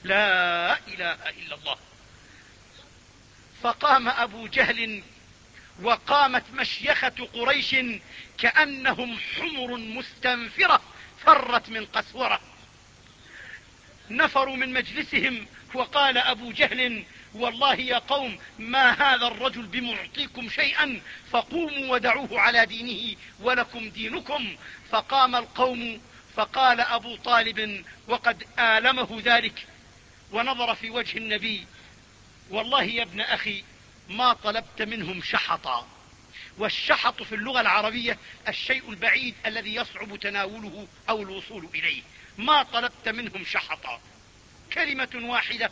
لا إله إلا الله. فقام أبو جهل وقامت مشيخة قريش كأنهم حمر مستنفرة فرت من قسورة. نفروا من مجلسهم، وقال أبو جهل: والله يا قوم ما هذا الرجل بمعطيكم شيئا، فقوموا ودعوه على دينه ولكم دينكم. فقام القوم، فقال أبو طالب وقد آلمه ذلك ونظر في وجه النبي: والله يا ابن أخي ما طلبت منهم شحطا. والشحط في اللغة العربية الشيء البعيد الذي يصعب تناوله أو الوصول إليه. ما طلبت منهم شحطا، كلمة واحدة.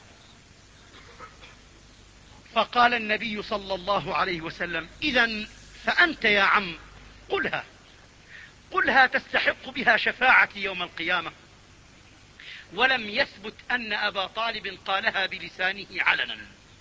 فقال النبي صلى الله عليه وسلم: إذن فأنت يا عم قلها، قلها تستحق بها شفاعتي يوم القيامة. ولم يثبت أن أبا طالب قالها بلسانه علنا.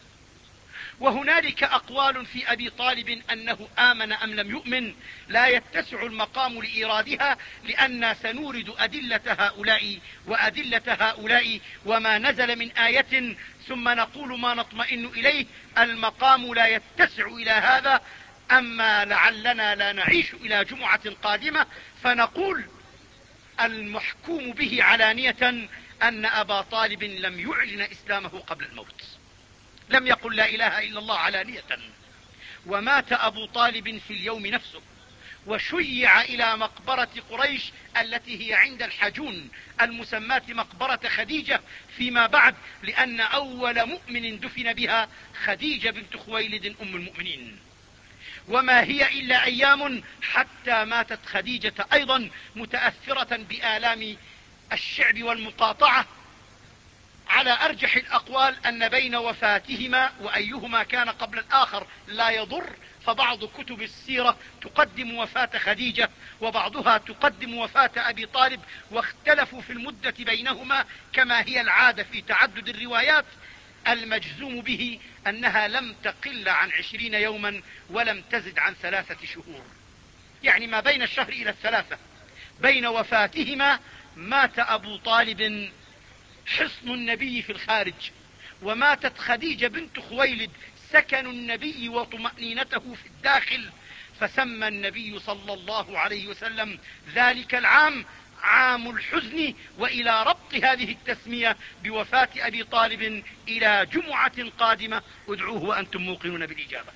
وهنالك أقوال في أبي طالب أنه آمن أم لم يؤمن، لا يتسع المقام لإيرادها، لأننا سنورد أدلة هؤلاء وأدلة هؤلاء وما نزل من آية ثم نقول ما نطمئن إليه. المقام لا يتسع إلى هذا. أما لعلنا لا نعيش إلى جمعة قادمة فنقول المحكوم به علانية أن أبا طالب لم يعلن إسلامه قبل الموت، لم يقل لا إله إلا الله علانية. ومات أبو طالب في اليوم نفسه، وشيع إلى مقبرة قريش التي هي عند الحجون المسماة مقبرة خديجة فيما بعد، لأن أول مؤمن دفن بها خديجة بنت خويلد أم المؤمنين. وما هي إلا أيام حتى ماتت خديجة أيضا متأثرة بآلام الشعب والمقاطعة. على أرجح الأقوال أن بين وفاتهما وأيهما كان قبل الآخر لا يضر، فبعض كتب السيرة تقدم وفاة خديجة وبعضها تقدم وفاة أبي طالب، واختلفوا في المدة بينهما كما هي العادة في تعدد الروايات. المجزوم به أنها لم تقل عن عشرين يوما ولم تزد عن ثلاثة شهور، يعني ما بين الشهر إلى الثلاثة. بين وفاتهما مات أبو طالب حصن النبي في الخارج، وماتت خديجة بنت خويلد سكن النبي وطمأنينته في الداخل. فسمى النبي صلى الله عليه وسلم ذلك العام عام الحزن، وإلى ربط هذه التسمية بوفاة أبي طالب إلى جمعة قادمة ادعوه وأنتم موقنون بالإجابة.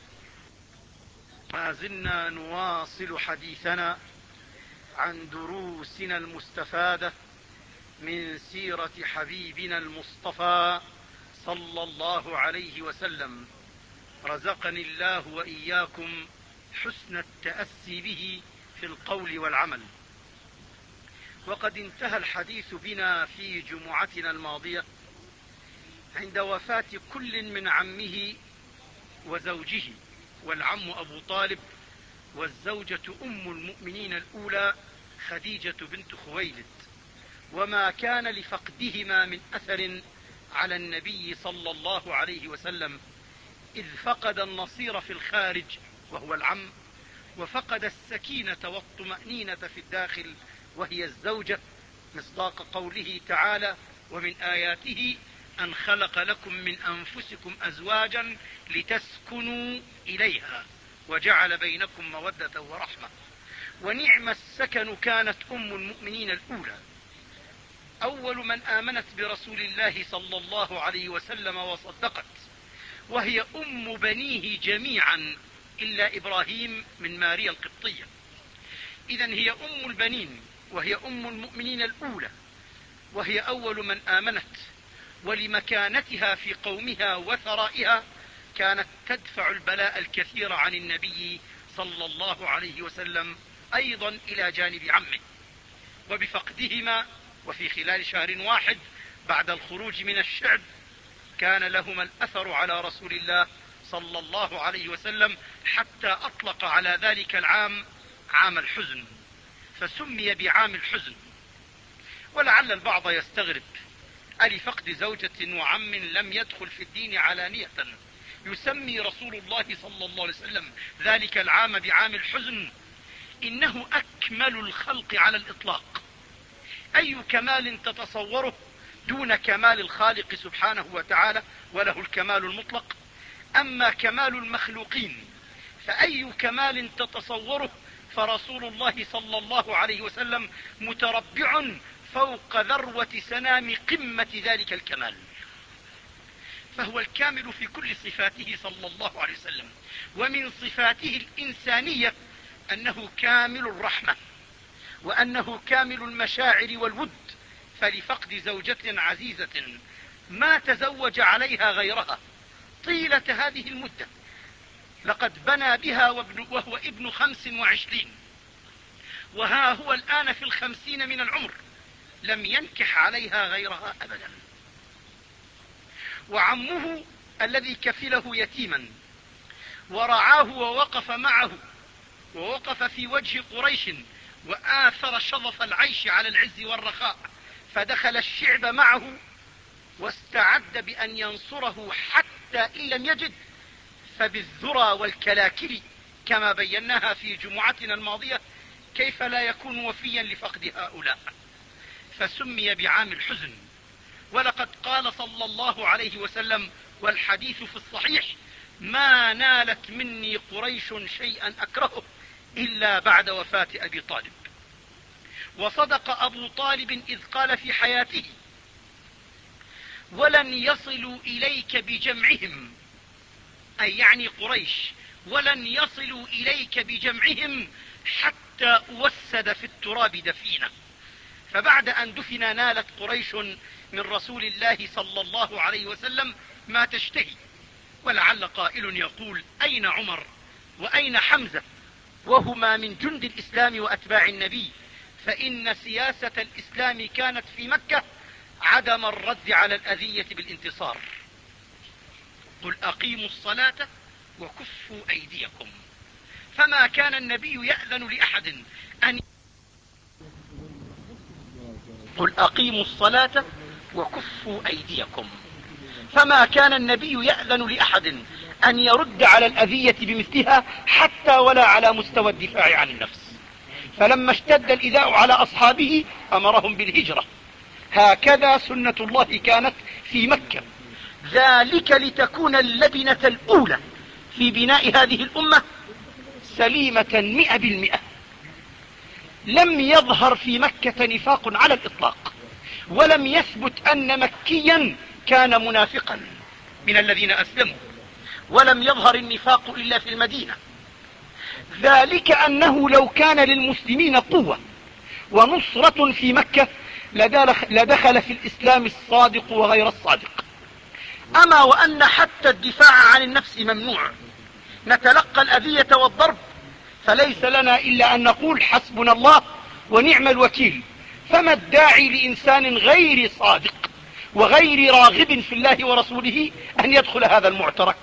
ما زلنا نواصل حديثنا عن دروسنا المستفادة من سيرة حبيبنا المصطفى صلى الله عليه وسلم. رزقني الله وإياكم حسن التأسي به في القول والعمل. وقد انتهى الحديث بنا في جمعتنا الماضية عند وفاة كل من عمه وزوجه، والعم أبو طالب، والزوجة أم المؤمنين الأولى خديجة بنت خويلد، وما كان لفقدهما من أثر على النبي صلى الله عليه وسلم، إذ فقد النصير في الخارج وهو العم، وفقد السكينة والطمأنينة في الداخل وهي الزوجة، مصداق قوله تعالى: ومن آياته أن خلق لكم من أنفسكم أزواجا لتسكنوا إليها وجعل بينكم مودة ورحمة. ونعم السكن كانت أم المؤمنين الأولى، أول من آمنت برسول الله صلى الله عليه وسلم وصدقت، وهي أم بنيه جميعا إلا إبراهيم من ماريا القبطية. إذن هي أم البنين، وهي أم المؤمنين الأولى، وهي أول من آمنت. ولمكانتها في قومها وثرائها كانت تدفع البلاء الكثير عن النبي صلى الله عليه وسلم أيضا إلى جانب عمه. وبفقدهما وفي خلال شهر واحد بعد الخروج من الشعب كان لهما الأثر على رسول الله صلى الله عليه وسلم، حتى أطلق على ذلك العام عام الحزن، فسمي بعام الحزن. ولعل البعض يستغرب: ألفقد زوجة وعم لم يدخل في الدين علانية يسمي رسول الله صلى الله عليه وسلم ذلك العام بعام الحزن؟ إنه أكمل الخلق على الإطلاق. أي كمال تتصوره دون كمال الخالق سبحانه وتعالى، وله الكمال المطلق. أما كمال المخلوقين فأي كمال تتصوره فرسول الله صلى الله عليه وسلم متربع فوق ذروة سنام قمة ذلك الكمال، فهو الكامل في كل صفاته صلى الله عليه وسلم. ومن صفاته الإنسانية أنه كامل الرحمة، وأنه كامل المشاعر والود، فلفقد زوجة عزيزة ما تزوج عليها غيرها طيلة هذه المدة، لقد بنى بها وهو ابن خمس وعشرين، وها هو الآن في الخمسين من العمر لم ينكح عليها غيرها أبدا. وعمه الذي كفله يتيما ورعاه ووقف معه ووقف في وجه قريش وآثر شظف العيش على العز والرخاء، فدخل الشعب معه واستعد بأن ينصره حتى إن لم يجد فبالذرى والكلاكل كما بيناها في جمعتنا الماضية، كيف لا يكون وفيا لفقد هؤلاء؟ فسمي بعام الحزن. ولقد قال صلى الله عليه وسلم والحديث في الصحيح: ما نالت مني قريش شيئا أكرهه إلا بعد وفاة أبي طالب. وصدق أبو طالب إذ قال في حياته: ولن يصلوا إليك بجمعهم، أي يعني قريش، ولن يصلوا إليك بجمعهم حتى أوسد في التراب دفينة. فبعد أن دفن نالت قريش من رسول الله صلى الله عليه وسلم ما تشتهي. ولعل قائل يقول: أين عمر وأين حمزة وهما من جند الإسلام وأتباع النبي؟ فإن سياسة الإسلام كانت في مكة عدم الرد على الأذية بالانتصار. قل أقيموا الصلاة وكفوا أيديكم. فما كان النبي يأذن لأحد أن قل أقيموا الصلاة وكفوا أيديكم فما كان النبي يأذن لأحد أن يرد على الأذية بمثلها حتى ولا على مستوى الدفاع عن النفس. فلما اشتد الإيذاء على أصحابه أمرهم بالهجرة. هكذا سنة الله كانت في مكة، ذلك لتكون اللبنة الأولى في بناء هذه الأمة سليمة مئة بالمئة. لم يظهر في مكة نفاق على الإطلاق، ولم يثبت أن مكيا كان منافقا من الذين أسلموا، ولم يظهر النفاق إلا في المدينة. ذلك أنه لو كان للمسلمين قوة ونصرة في مكة لدخل في الإسلام الصادق وغير الصادق. أما وأن حتى الدفاع عن النفس ممنوع، نتلقى الأذية والضرب، فليس لنا إلا أن نقول: حسبنا الله ونعم الوكيل. فما الداعي لإنسان غير صادق وغير راغب في الله ورسوله أن يدخل هذا المعترك؟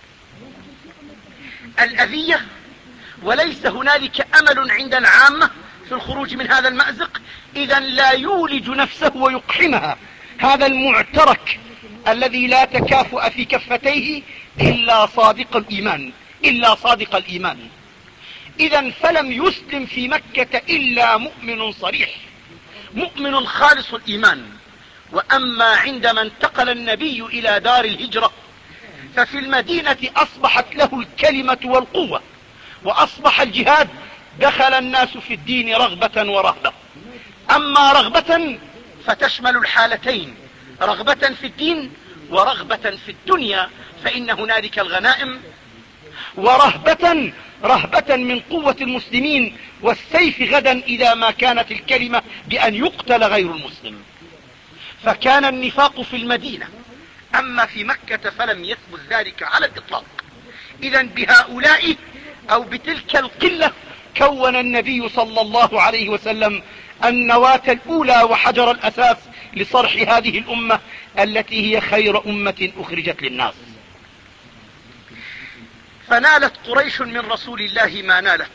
الأذية، وليس هنالك أمل عند العامة في الخروج من هذا المأزق، إذا لا يولج نفسه ويقحمها هذا المعترك الذي لا تكافؤ في كفتيه إلا صادق الإيمان إلا صادق الإيمان. إذا فلم يسلم في مكة إلا مؤمن صريح، مؤمن خالص الإيمان. وأما عندما انتقل النبي إلى دار الهجرة ففي المدينة أصبحت له الكلمة والقوة، وأصبح الجهاد، دخل الناس في الدين رغبة ورهبة. أما رغبة فتشمل الحالتين: رغبة في الدين ورغبة في الدنيا، فإن هنالك الغنائم، ورهبة رهبة من قوة المسلمين والسيف غدا إذا ما كانت الكلمة بأن يقتل غير المسلم. فكان النفاق في المدينة، أما في مكة فلم يثبت ذلك على الإطلاق. إذا بهؤلاء أو بتلك القلة كون النبي صلى الله عليه وسلم النواة الأولى وحجر الأساس لصرح هذه الأمة التي هي خير أمة أخرجت للناس. فنالت قريش من رسول الله ما نالت،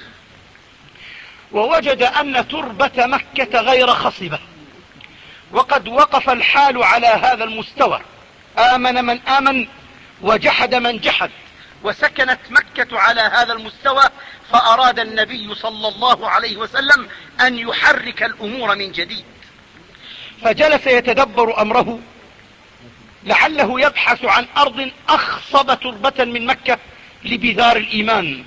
ووجد أن تربة مكة غير خصبة، وقد وقف الحال على هذا المستوى: آمن من آمن وجحد من جحد، وسكنت مكة على هذا المستوى. فأراد النبي صلى الله عليه وسلم أن يحرك الأمور من جديد، فجلس يتدبر أمره، لعله يبحث عن أرض أخصب تربة من مكة لبذار الإيمان،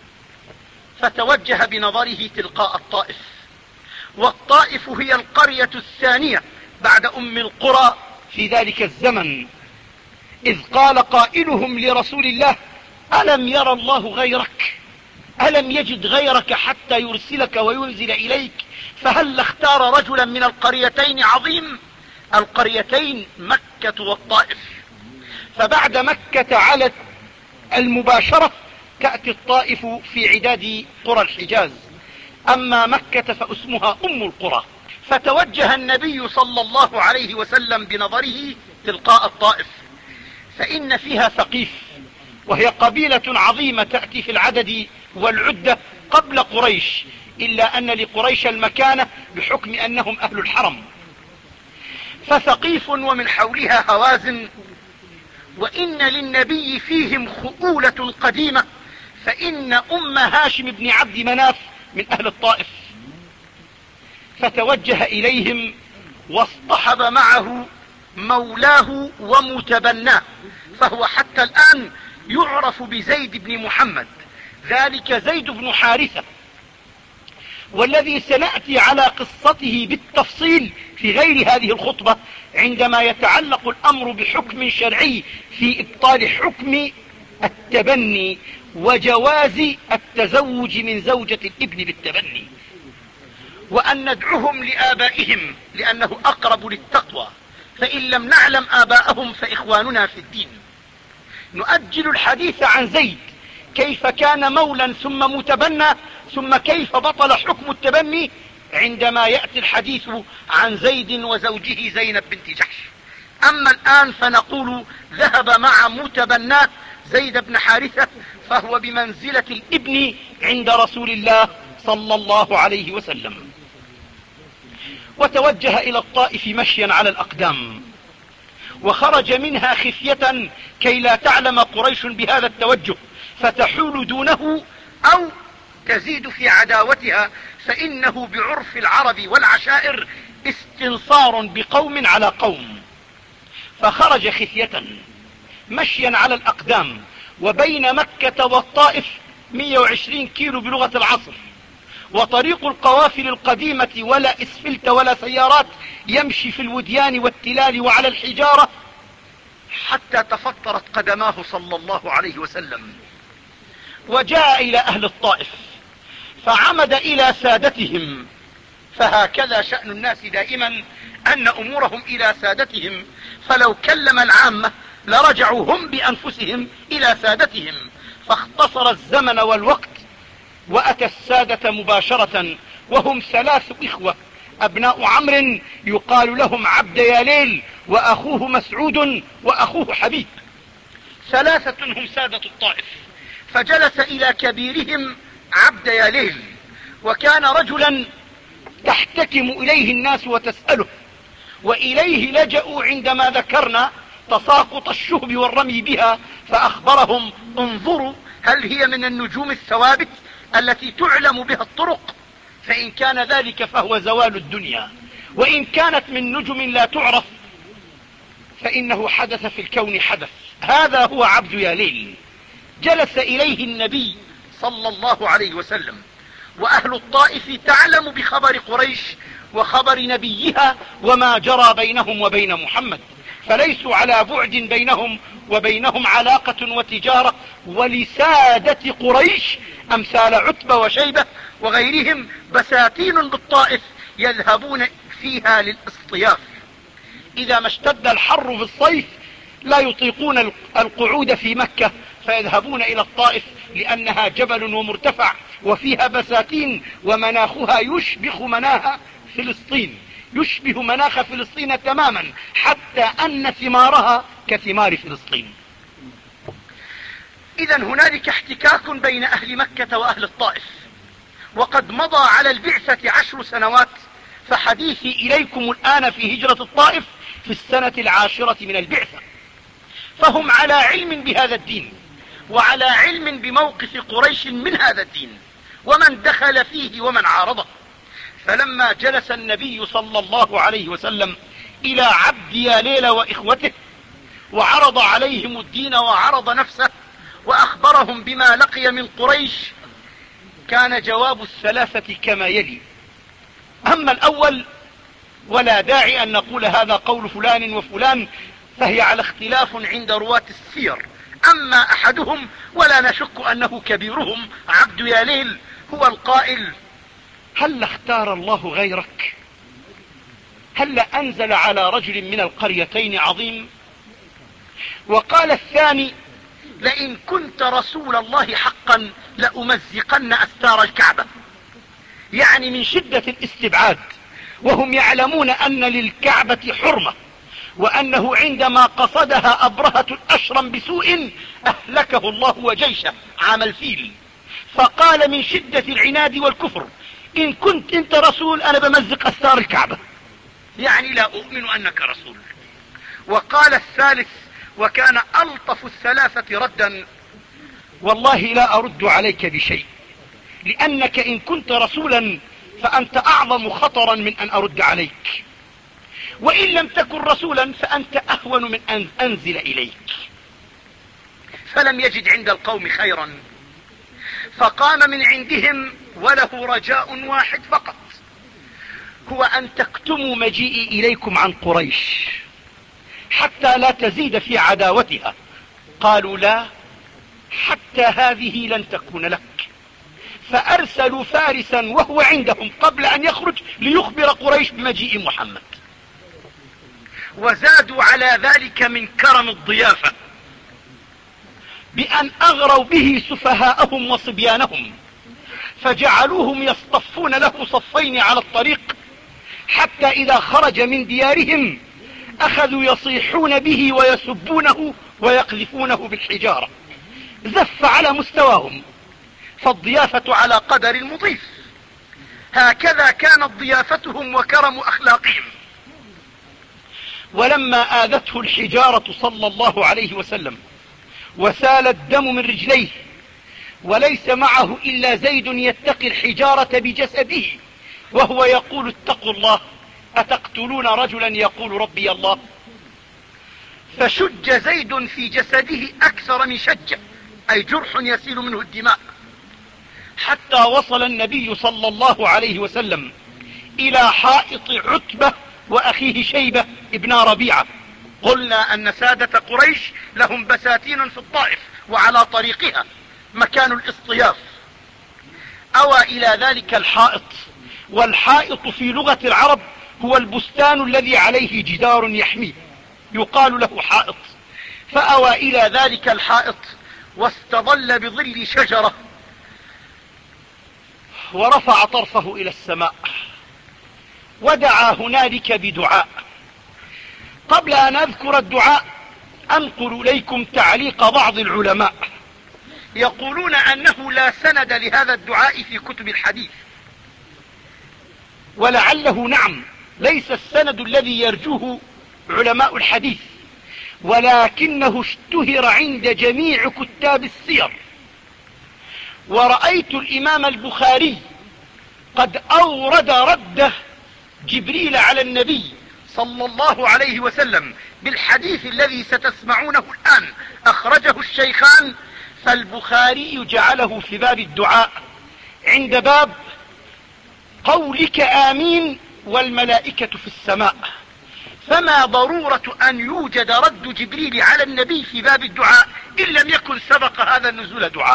فتوجه بنظره تلقاء الطائف. والطائف هي القرية الثانية بعد أم القرى في ذلك الزمن، إذ قال قائلهم لرسول الله: ألم يرى الله غيرك؟ ألم يجد غيرك حتى يرسلك وينزل إليك؟ فهل اختار رجلا من القريتين عظيم؟ القريتين مكة والطائف. فبعد مكة على المباشرة تأتي الطائف في عداد قرى الحجاز، أما مكة فاسمها أم القرى. فتوجه النبي صلى الله عليه وسلم بنظره تلقاء الطائف، فإن فيها ثقيف، وهي قبيلة عظيمة تأتي في العدد والعدة قبل قريش، إلا أن لقريش المكانة بحكم أنهم أهل الحرم. فثقيف ومن حولها هوازن، وإن للنبي فيهم خؤولة قديمة، فإن أم هاشم بن عبد مناف من أهل الطائف. فتوجه إليهم واصطحب معه مولاه ومتبناه، فهو حتى الآن يعرف بزيد بن محمد، ذلك زيد بن حارثة، والذي سنأتي على قصته بالتفصيل في غير هذه الخطبة عندما يتعلق الأمر بحكم شرعي في إبطال حكم التبني وجواز التزوج من زوجة الابن بالتبني، وأن ندعوهم لآبائهم لأنه أقرب للتقوى، فإن لم نعلم آباءهم فإخواننا في الدين. نؤجل الحديث عن زيد كيف كان مولا ثم متبنى، ثم كيف بطل حكم التبني عندما يأتي الحديث عن زيد وزوجه زينب بنت جحش. أما الآن فنقول ذهب مع متبناه زيد بن حارثة، فهو بمنزلة الابن عند رسول الله صلى الله عليه وسلم. وتوجه إلى الطائف مشيا على الأقدام، وخرج منها خفية كي لا تعلم قريش بهذا التوجه فتحول دونه أو تزيد في عداوتها، فإنه بعرف العرب والعشائر استنصار بقوم على قوم. فخرج خفية مشيا على الأقدام، وبين مكة والطائف مئة وعشرين كيلو بلغة العصر، وطريق القوافل القديمة ولا اسفلت ولا سيارات، يمشي في الوديان والتلال وعلى الحجارة حتى تفطرت قدماه صلى الله عليه وسلم. وجاء إلى أهل الطائف فعمد إلى سادتهم، فهكذا شأن الناس دائما أن أمورهم إلى سادتهم، فلو كلم العامة لرجعوا هم بأنفسهم إلى سادتهم، فاختصر الزمن والوقت وأتى السادة مباشرة، وهم ثلاث إخوة أبناء عمرو يقال لهم عبد ياليل وأخوه مسعود وأخوه حبيب، ثلاثة هم سادة الطائف. فجلس إلى كبيرهم عبد ياليل، وكان رجلا تحتكم إليه الناس وتسأله، وإليه لجأوا عندما ذكرنا تساقط الشهب والرمي بها، فأخبرهم: انظروا هل هي من النجوم الثوابت التي تعلم بها الطرق؟ فإن كان ذلك فهو زوال الدنيا، وإن كانت من نجم لا تعرف فإنه حدث في الكون حدث. هذا هو عبد ياليل. جلس إليه النبي صلى الله عليه وسلم، وأهل الطائف تعلم بخبر قريش وخبر نبيها وما جرى بينهم وبين محمد، فليسوا على بعد بينهم وبينهم علاقة وتجارة. ولسادة قريش أمثال عتبة وشيبة وغيرهم بساتين بالطائف يذهبون فيها للاصطياف. إذا ما اشتد الحر في الصيف لا يطيقون القعود في مكة، فيذهبون إلى الطائف لأنها جبل ومرتفع وفيها بساتين، ومناخها يشبه مناخ فلسطين، يشبه مناخ فلسطين تماما، حتى أن ثمارها كثمار فلسطين. إذا هنالك احتكاك بين أهل مكة وأهل الطائف، وقد مضى على البعثة عشر سنوات، فحديثي إليكم الآن في هجرة الطائف في السنة العاشرة من البعثة، فهم على علم بهذا الدين وعلى علم بموقف قريش من هذا الدين ومن دخل فيه ومن عارضه. فلما جلس النبي صلى الله عليه وسلم إلى عبد ياليل وإخوته وعرض عليهم الدين وعرض نفسه وأخبرهم بما لقي من قريش، كان جواب الثلاثة كما يلي. أما الأول ولا داعي أن نقول هذا قول فلان وفلان، فهي على اختلاف عند رواة السير. أما أحدهم ولا نشك أنه كبيرهم عبد ياليل هو القائل: هل اختار الله غيرك؟ هل أنزل على رجل من القريتين عظيم؟ وقال الثاني: لئن كنت رسول الله حقا لأمزقن أستار الكعبة. يعني من شدة الاستبعاد، وهم يعلمون أن للكعبة حرمة، وأنه عندما قصدها أبرهة الأشرم بسوء أهلكه الله وجيشه عام الفيل. فقال من شدة العناد والكفر: إن كنت أنت رسول أنا بمزق أستار الكعبة، يعني لا أؤمن أنك رسول. وقال الثالث وكان ألطف الثلاثة ردا: والله لا أرد عليك بشيء، لأنك إن كنت رسولا فأنت أعظم خطرا من أن أرد عليك، وإن لم تكن رسولا فأنت أهون من أن أنزل إليك. فلم يجد عند القوم خيرا، فقام من عندهم وله رجاء واحد فقط، هو أن تكتموا مجيئي إليكم عن قريش حتى لا تزيد في عداوتها. قالوا: لا، حتى هذه لن تكون لك. فأرسلوا فارسا وهو عندهم قبل أن يخرج ليخبر قريش بمجيء محمد، وزادوا على ذلك من كرم الضيافة بأن أغروا به سفهاءهم وصبيانهم، فجعلوهم يصطفون له صفين على الطريق، حتى إذا خرج من ديارهم أخذوا يصيحون به ويسبونه ويقذفونه بالحجارة. زف على مستواهم، فالضيافة على قدر المضيف. هكذا كانت ضيافتهم وكرم أخلاقهم. ولما آذته الحجارة صلى الله عليه وسلم وسال الدم من رجليه وليس معه إلا زيد يتقي الحجارة بجسده وهو يقول: اتقوا الله، أتقتلون رجلا يقول ربي الله؟ فشج زيد في جسده أكثر من شجة، أي جرح يسيل منه الدماء، حتى وصل النبي صلى الله عليه وسلم إلى حائط عتبة وأخيه شيبة ابن ربيعة. قلنا أن سادة قريش لهم بساتين في الطائف وعلى طريقها مكان الاصطياف. أوى إلى ذلك الحائط، والحائط في لغة العرب هو البستان الذي عليه جدار يحميه، يقال له حائط. فأوى إلى ذلك الحائط واستظل بظل شجرة ورفع طرفه إلى السماء ودعا هنالك بدعاء. قبل أن أذكر الدعاء أنقل إليكم تعليق بعض العلماء، يقولون أنه لا سند لهذا الدعاء في كتب الحديث، ولعله نعم ليس السند الذي يرجوه علماء الحديث، ولكنه اشتهر عند جميع كتاب السير. ورأيت الإمام البخاري قد أورد رده جبريل على النبي صلى الله عليه وسلم بالحديث الذي ستسمعونه الآن، أخرجه الشيخان. فالبخاري جعله في باب الدعاء عند باب قولك آمين والملائكة في السماء، فما ضرورة أن يوجد رد جبريل على النبي في باب الدعاء إن لم يكن سبق هذا النزول دعاء.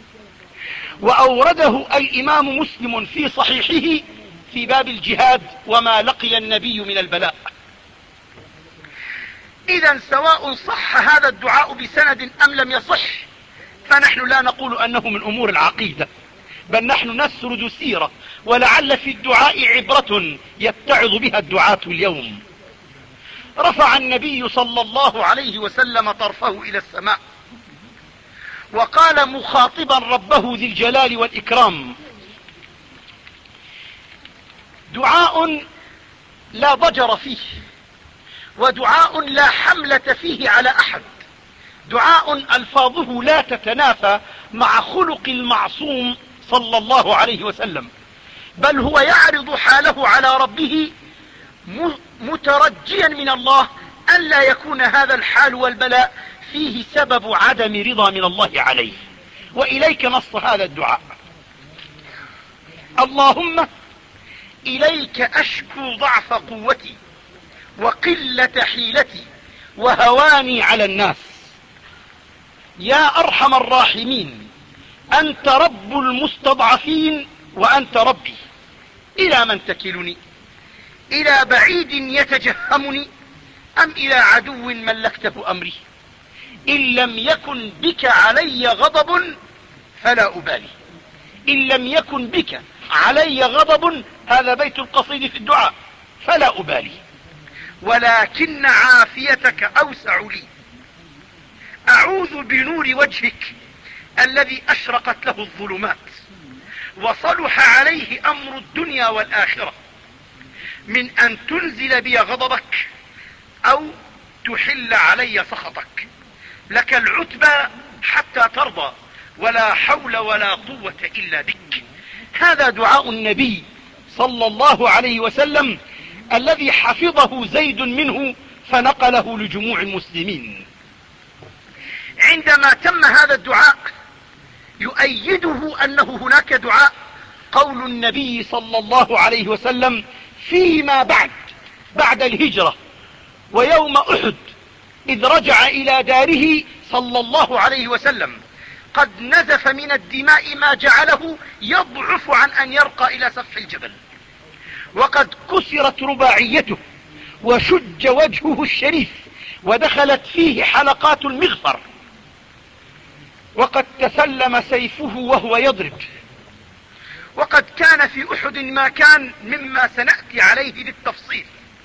وأورده الإمام مسلم في صحيحه في باب الجهاد وما لقي النبي من البلاء. إذا سواء صح هذا الدعاء بسند أم لم يصح، فنحن لا نقول أنه من أمور العقيدة، بل نحن نسرد سيرة، ولعل في الدعاء عبرة يتعظ بها الدعاة اليوم. رفع النبي صلى الله عليه وسلم طرفه إلى السماء وقال مخاطبا ربه ذي الجلال والإكرام: دعاء لا ضجر فيه، ودعاء لا حملة فيه على أحد، دعاء ألفاظه لا تتنافى مع خلق المعصوم صلى الله عليه وسلم، بل هو يعرض حاله على ربه مترجيا من الله أن لا يكون هذا الحال والبلاء فيه سبب عدم رضا من الله عليه. وإليك نص هذا الدعاء: اللهم إليك أشكو ضعف قوتي وقلة حيلتي وهواني على الناس. يا أرحم الراحمين، أنت رب المستضعفين وأنت ربي، إلى من تكلني؟ إلى بعيد يتجهمني أم إلى عدو ملكته أمري؟ إن لم يكن بك علي غضب فلا أبالي. إن لم يكن بك علي غضب، هذا بيت القصيد في الدعاء، فلا أبالي، ولكن عافيتك أوسع لي. أعوذ بنور وجهك الذي أشرقت له الظلمات وصلح عليه أمر الدنيا والآخرة من أن تنزل بي غضبك أو تحل علي سخطك. لك العتبى حتى ترضى، ولا حول ولا قوة إلا بك. هذا دعاء النبي صلى الله عليه وسلم الذي حفظه زيد منه فنقله لجموع المسلمين. عندما تم هذا الدعاء يؤيده أنه هناك دعاء قول النبي صلى الله عليه وسلم فيما بعد بعد الهجرة ويوم أحد، إذ رجع إلى داره صلى الله عليه وسلم قد نزف من الدماء ما جعله يضعف عن أن يرقى إلى سفح الجبل، وقد كسرت رباعيته وشج وجهه الشريف ودخلت فيه حلقات المغفر، وقد تسلم سيفه وهو يضرب. وقد كان في أحد ما كان مما سنأتي عليه بالتفصيل.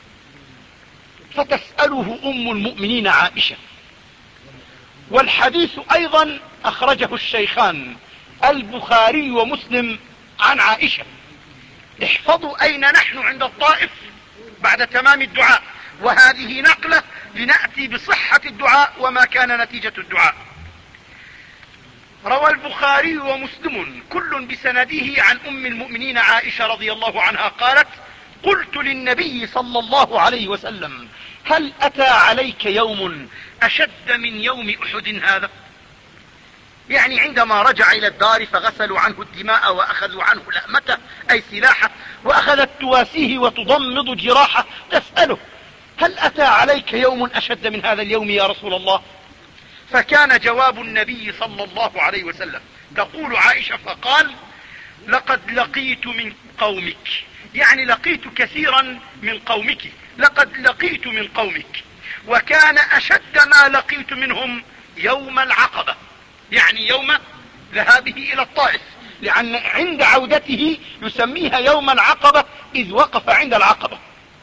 فتسأله أم المؤمنين عائشة، والحديث أيضا أخرجه الشيخان البخاري ومسلم عن عائشة. احفظوا أين نحن عند الطائف بعد تمام الدعاء، وهذه نقلة لنأتي بصحة الدعاء وما كان نتيجة الدعاء. روى البخاري ومسلم كل بسنده عن أم المؤمنين عائشة رضي الله عنها قالت: قلت للنبي صلى الله عليه وسلم: هل أتى عليك يوم أشد من يوم أحد هذا؟ يعني عندما رجع إلى الدار فغسلوا عنه الدماء وأخذوا عنه لأمته أي سلاحه، وأخذت تواسيه وتضمد جراحه، تسأله: هل أتى عليك يوم أشد من هذا اليوم يا رسول الله؟ فكان جواب النبي صلى الله عليه وسلم، تقول عائشة: فقال: لقد لقيت من قومك، يعني لقيت كثيرا من قومك، لقد لقيت من قومك، وكان أشد ما لقيت منهم يوم العقبة، يعني يوم ذهابه إلى الطائف، لأن عند عودته يسميها يوم العقبة إذ وقف عند العقبة.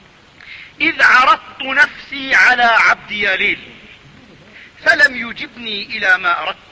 إذ عرضت نفسي على عبد ياليل فلم يجبني إلى ما أردت،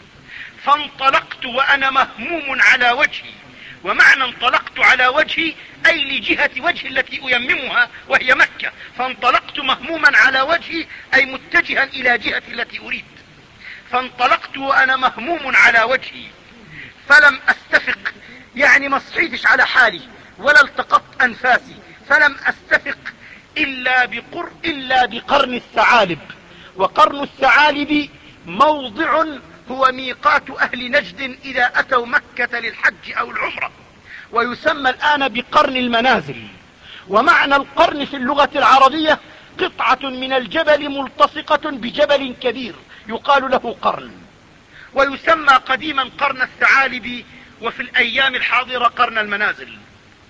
فانطلقت وأنا مهموم على وجهي. ومعنى انطلقت على وجهي أي لجهة وجهي التي أيممها وهي مكة، فانطلقت مهموما على وجهي أي متجها إلى جهة التي أريد. فانطلقت وأنا مهموم على وجهي فلم أستفق، يعني ما صحيتش على حالي ولا التقطت أنفاسي، فلم أستفق إلا, بقر إلا بقرن الثعالب. وقرن الثعالب موضع هو ميقات أهل نجد إذا أتوا مكة للحج أو العمرة، ويسمى الآن بقرن المنازل. ومعنى القرن في اللغة العربية قطعة من الجبل ملتصقة بجبل كبير يقال له قرن، ويسمى قديما قرن الثعالب، وفي الأيام الحاضرة قرن المنازل.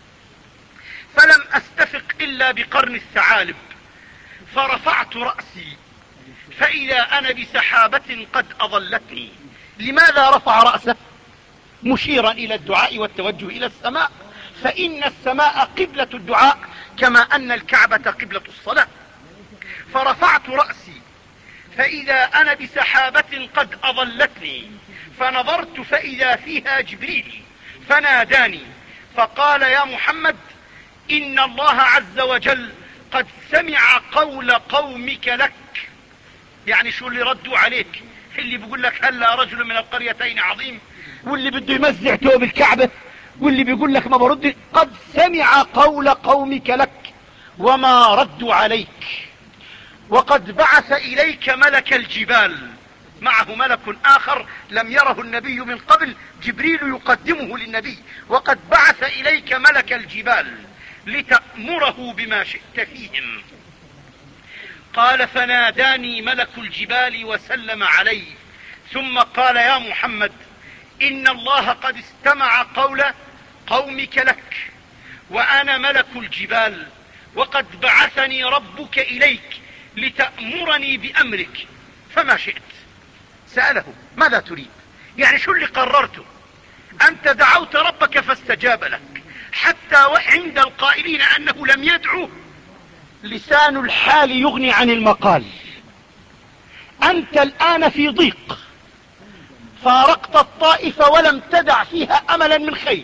فلم أستفق إلا بقرن الثعالب، فرفعت رأسي فإذا أنا بسحابة قد أضلتني. لماذا رفع رأسه؟ مشيرا إلى الدعاء والتوجه إلى السماء، فإن السماء قبلة الدعاء كما أن الكعبة قبلة الصلاة. فرفعت رأسي فإذا أنا بسحابة قد أضلتني، فنظرت فإذا فيها جبريل فناداني فقال: يا محمد، إن الله عز وجل قد سمع قول قومك لك. يعني شو اللي ردوا عليك؟ اللي بيقول لك هلا رجل من القريتين عظيم، واللي بده يمزع توب الكعبة، واللي بيقول لك ما برد. قد سمع قول قومك لك وما ردوا عليك، وقد بعث إليك ملك الجبال، معه ملك آخر لم يره النبي من قبل، جبريل يقدمه للنبي، وقد بعث إليك ملك الجبال لتأمره بما شئت فيهم. قال فناداني ملك الجبال وسلم علي، ثم قال يا محمد إن الله قد استمع قول قومك لك، وأنا ملك الجبال، وقد بعثني ربك إليك لتأمرني بأمرك فما شئت. سأله ماذا تريد؟ يعني شو اللي قررته؟ أنت دعوت ربك فاستجاب لك، حتى وعند القائلين أنه لم يدعو لسان الحال يغني عن المقال. أنت الآن في ضيق، فارقت الطائف ولم تدع فيها أملا من خير،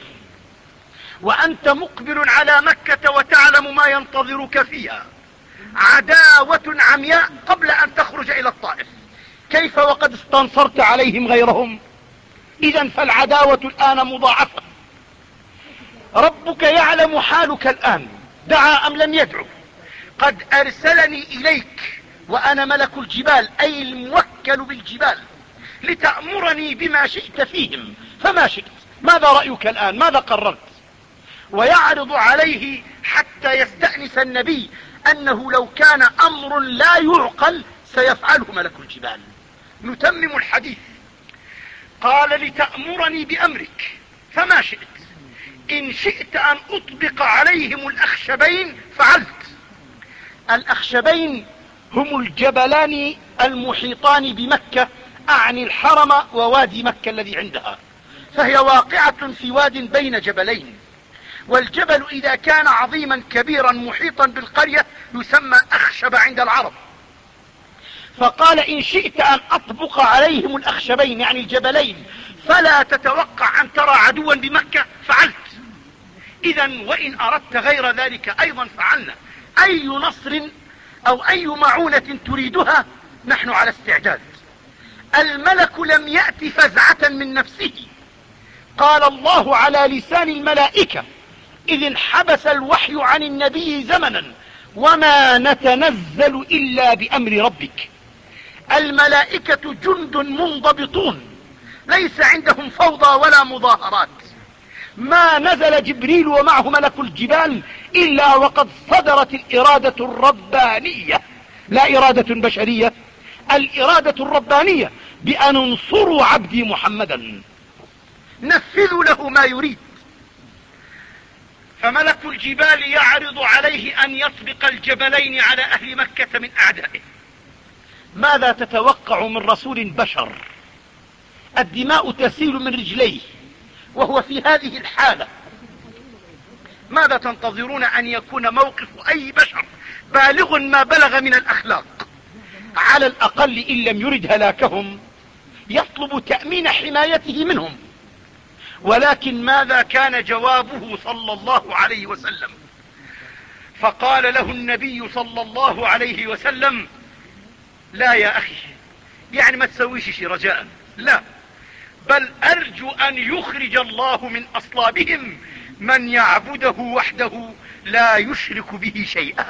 وأنت مقبل على مكة وتعلم ما ينتظرك فيها، عداوة عمياء قبل أن تخرج إلى الطائف، كيف وقد استنصرت عليهم غيرهم؟ إذا فالعداوة الآن مضاعفة. ربك يعلم حالك الآن، دعا أم لم يدعو. قد أرسلني إليك وأنا ملك الجبال، أي الموكل بالجبال، لتأمرني بما شئت فيهم فما شئت. ماذا رأيك الآن؟ ماذا قررت؟ ويعرض عليه حتى يستأنس النبي أنه لو كان أمر لا يعقل سيفعله ملك الجبال. نتمم الحديث. قال لتأمرني بأمرك فما شئت، إن شئت أن أطبق عليهم الأخشبين فعلت. الأخشبين هم الجبلان المحيطان بمكة، أعني الحرم ووادي مكة الذي عندها، فهي واقعة في واد بين جبلين، والجبل إذا كان عظيما كبيرا محيطا بالقرية يسمى أخشب عند العرب. فقال إن شئت أن أطبق عليهم الأخشبين يعني الجبلين فلا تتوقع أن ترى عدوا بمكة فعلت. إذا وإن أردت غير ذلك أيضا فعلنا. أي نصر أو أي معونة تريدها نحن على استعداد. الملك لم يأت فزعة من نفسه، قال الله على لسان الملائكة إذ انحبس الوحي عن النبي زمنا وما نتنزل إلا بأمر ربك. الملائكة جند منضبطون ليس عندهم فوضى ولا مظاهرات. ما نزل جبريل ومعه ملك الجبال إلا وقد صدرت الإرادة الربانية، لا إرادة بشرية، الإرادة الربانية بأن انصروا عبدي محمدا، نفذوا له ما يريد. فملك الجبال يعرض عليه أن يطبق الجبلين على أهل مكة من أعدائه. ماذا تتوقع من رسول بشر الدماء تسيل من رجليه وهو في هذه الحالة؟ ماذا تنتظرون أن يكون موقف أي بشر بالغ ما بلغ من الأخلاق؟ على الأقل إن لم يرد هلاكهم يطلب تأمين حمايته منهم. ولكن ماذا كان جوابه صلى الله عليه وسلم؟ فقال له النبي صلى الله عليه وسلم لا يا أخي، يعني ما تسويش شي رجاء، لا، بل أرجو أن يخرج الله من أصلابهم من يعبده وحده لا يشرك به شيئا.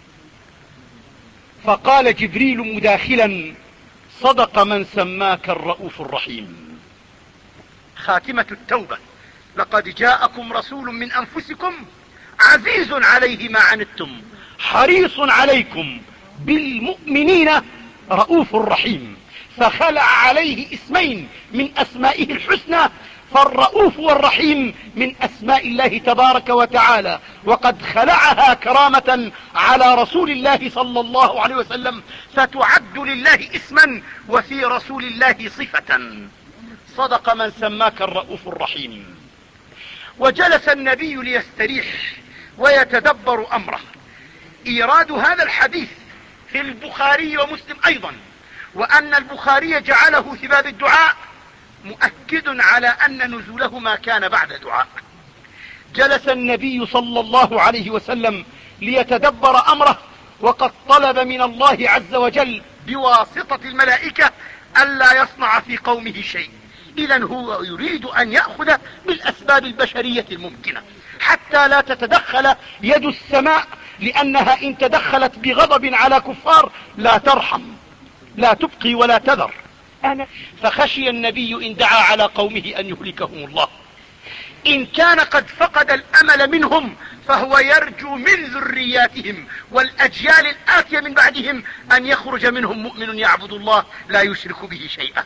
فقال جبريل مداخلا صدق من سماك الرؤوف الرحيم. خاتمة التوبة لقد جاءكم رسول من أنفسكم عزيز عليه ما عنتم حريص عليكم بالمؤمنين رؤوف رحيم. فخلع عليه اسمين من أسمائه الحسنى، فالرؤوف والرحيم من أسماء الله تبارك وتعالى، وقد خلعها كرامة على رسول الله صلى الله عليه وسلم، فتعد لله اسما وفي رسول الله صفة. صدق من سماك الرؤوف الرحيم. وجلس النبي ليستريح ويتدبر أمره. إيراد هذا الحديث في البخاري ومسلم أيضا، وأن البخاري جعله في باب الدعاء مؤكد على أن نزولهما كان بعد دعاء. جلس النبي صلى الله عليه وسلم ليتدبر أمره، وقد طلب من الله عز وجل بواسطة الملائكة ألا يصنع في قومه شيء. إذن هو يريد أن يأخذ بالأسباب البشرية الممكنة حتى لا تتدخل يد السماء لأنها إن تدخلت بغضب على كفار لا ترحم، لا تبقي ولا تذر. فخشي النبي إن دعا على قومه أن يهلكهم الله. إن كان قد فقد الأمل منهم فهو يرجو من ذرياتهم والأجيال الآتية من بعدهم أن يخرج منهم مؤمن يعبد الله لا يشرك به شيئا.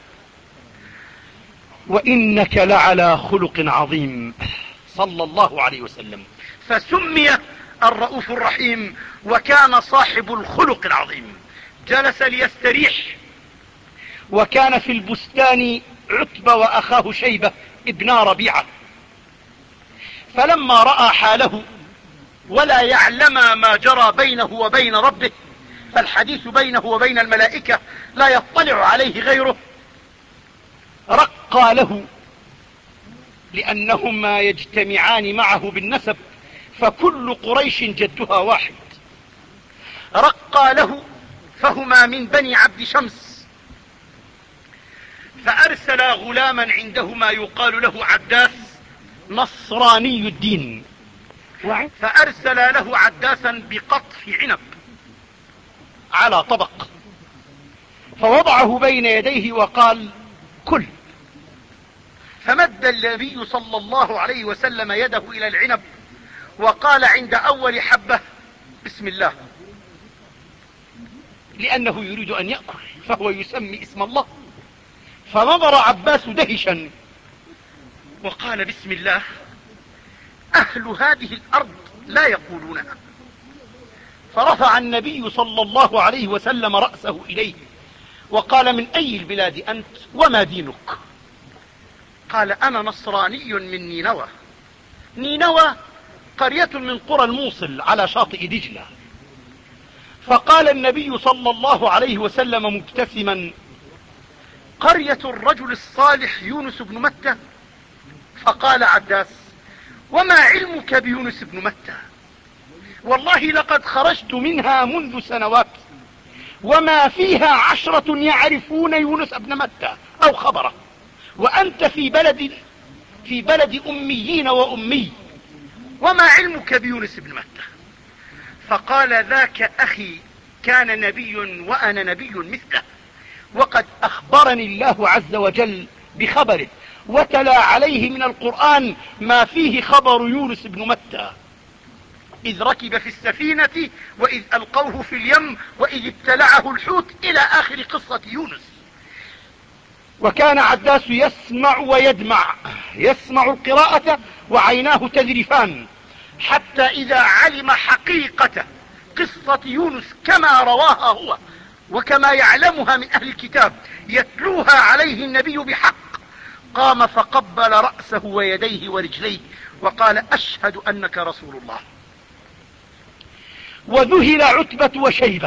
وإنك لعلى خلق عظيم صلى الله عليه وسلم. فسمي الرؤوف الرحيم وكان صاحب الخلق العظيم. جلس ليستريح، وكان في البستان عتبة وأخاه شيبة ابنا ربيعة، فلما رأى حاله ولا يعلم ما جرى بينه وبين ربه، فالحديث بينه وبين الملائكة لا يطلع عليه غيره، رقى له، لأنهما يجتمعان معه بالنسب، فكل قريش جدها واحد. رقى له فهما من بني عبد شمس، فأرسل غلاما عندهما يقال له عداس نصراني الدين، فأرسل له عداسا بقطف عنب على طبق، فوضعه بين يديه وقال كل. فمد النبي صلى الله عليه وسلم يده إلى العنب وقال عند أول حبة بسم الله، لأنه يريد أن يأكل فهو يسمي اسم الله. فنظر عباس دهشا وقال بسم الله، أهل هذه الأرض لا يقولونها. فرفع النبي صلى الله عليه وسلم رأسه إليه وقال من أي البلاد أنت وما دينك؟ قال أنا نصراني من نينوى. نينوى قرية من قرى الموصل على شاطئ دجلة. فقال النبي صلى الله عليه وسلم مبتسما قرية الرجل الصالح يونس بن متى. فقال عداس وما علمك بيونس بن متى؟ والله لقد خرجت منها منذ سنوات وما فيها عشرة يعرفون يونس بن متى أو خبره، وأنت في بلد في بلد أميين وأمي، وما علمك بيونس بن متى؟ فقال ذاك أخي كان نبي وأنا نبي مثله، وقد أخبرني الله عز وجل بخبره وتلا عليه من القرآن ما فيه خبر يونس بن متى، إذ ركب في السفينة وإذ ألقوه في اليم وإذ ابتلعه الحوت إلى آخر قصة يونس. وكان عداس يسمع ويدمع، يسمع القراءة وعيناه تذرفان، حتى إذا علم حقيقة قصة يونس كما رواها هو وكما يعلمها من أهل الكتاب يتلوها عليه النبي بحق، قام فقبل رأسه ويديه ورجليه وقال أشهد أنك رسول الله. وذهل عتبة وشيبة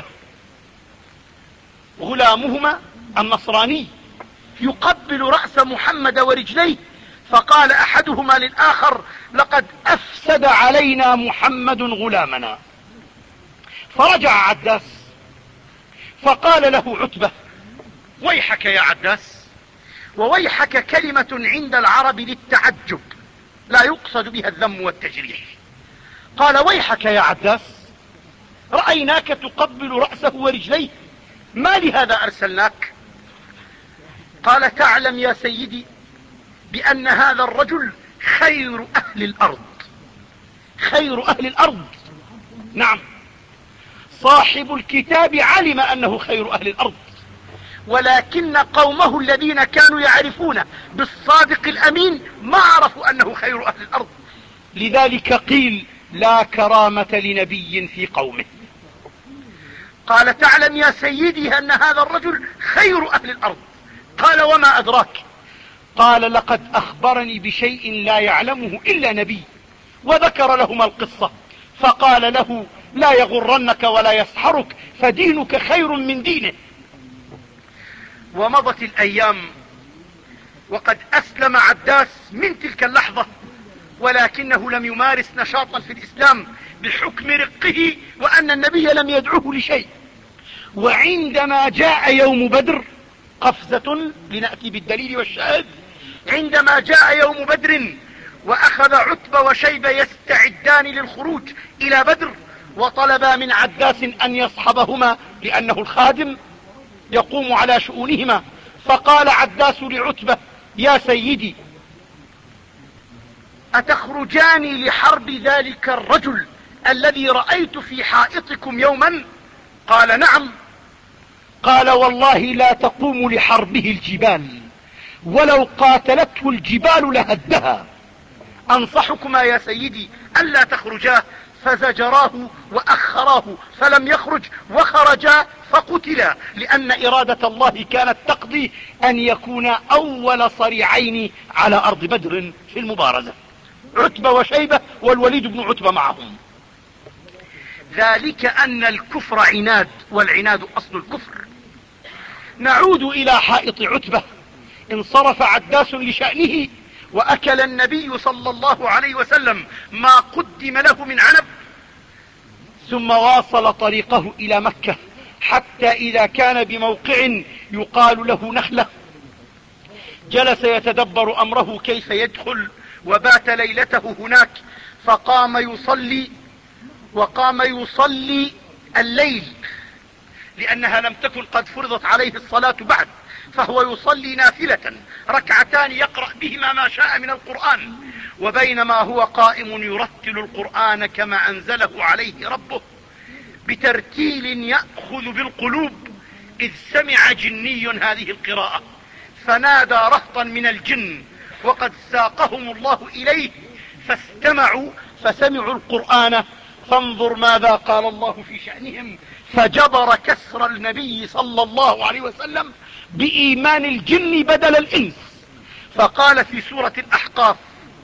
غلامهما النصراني يقبل رأس محمد ورجليه، فقال أحدهما للآخر لقد أفسد علينا محمد غلامنا. فرجع عداس فقال له عتبة ويحك يا عداس. وويحك كلمة عند العرب للتعجب لا يقصد بها الذم والتجريح. قال ويحك يا عداس، رأيناك تقبل رأسه ورجليه، ما لهذا أرسلناك؟ قال تعلم يا سيدي بأن هذا الرجل خير أهل الأرض. خير أهل الأرض، نعم، صاحب الكتاب علم أنه خير أهل الأرض، ولكن قومه الذين كانوا يعرفون بالصادق الأمين ما عرفوا أنه خير أهل الأرض، لذلك قيل لا كرامة لنبي في قومه. قال تعلم يا سيدي أن هذا الرجل خير أهل الأرض. قال وما أدراك؟ قال لقد أخبرني بشيء لا يعلمه إلا نبي، وذكر لهما القصة، فقال له لا يغرنك ولا يسحرك فدينك خير من دينه. ومضت الأيام وقد أسلم عداس من تلك اللحظة، ولكنه لم يمارس نشاطا في الإسلام بحكم رقه وأن النبي لم يدعوه لشيء. وعندما جاء يوم بدر، قفزة لنأتي بالدليل والشاهد، عندما جاء يوم بدر وأخذ عتبة وشيبة يستعدان للخروج إلى بدر، وطلبا من عداس أن يصحبهما لأنه الخادم يقوم على شؤونهما. فقال عداس لعتبة: يا سيدي، أتخرجان لحرب ذلك الرجل الذي رأيت في حائطكم يوما؟ قال: نعم. قال: والله لا تقوم لحربه الجبال، ولو قاتلته الجبال لهدها. أنصحكما يا سيدي ألا تخرجا. فزجراه وأخراه فلم يخرج، وخرجا فقتلا، لأن إرادة الله كانت تقضي أن يكون أول صريعين على أرض بدر في المبارزة، عتبة وشيبة والوليد بن عتبة معهم. ذلك أن الكفر عناد، والعناد أصل الكفر. نعود إلى حائط عتبة. انصرف عداس لشأنه، وأكل النبي صلى الله عليه وسلم ما قدم له من عنب، ثم واصل طريقه إلى مكة، حتى إذا كان بموقع يقال له نخلة جلس يتدبر أمره كيف يدخل، وبات ليلته هناك. فقام يصلي، وقام يصلي الليل لأنها لم تكن قد فرضت عليه الصلاة بعد، فهو يصلي نافلة ركعتان يقرأ بهما ما شاء من القرآن. وبينما هو قائم يرتل القرآن كما أنزله عليه ربه بترتيل يأخذ بالقلوب، إذ سمع جني هذه القراءة، فنادى رهطا من الجن وقد ساقهم الله إليه، فاستمعوا فسمعوا القرآن. فانظر ماذا قال الله في شأنهم: فجبر كسر النبي صلى الله عليه وسلم بإيمان الجن بدل الإنس. فقال في سورة الأحقاف: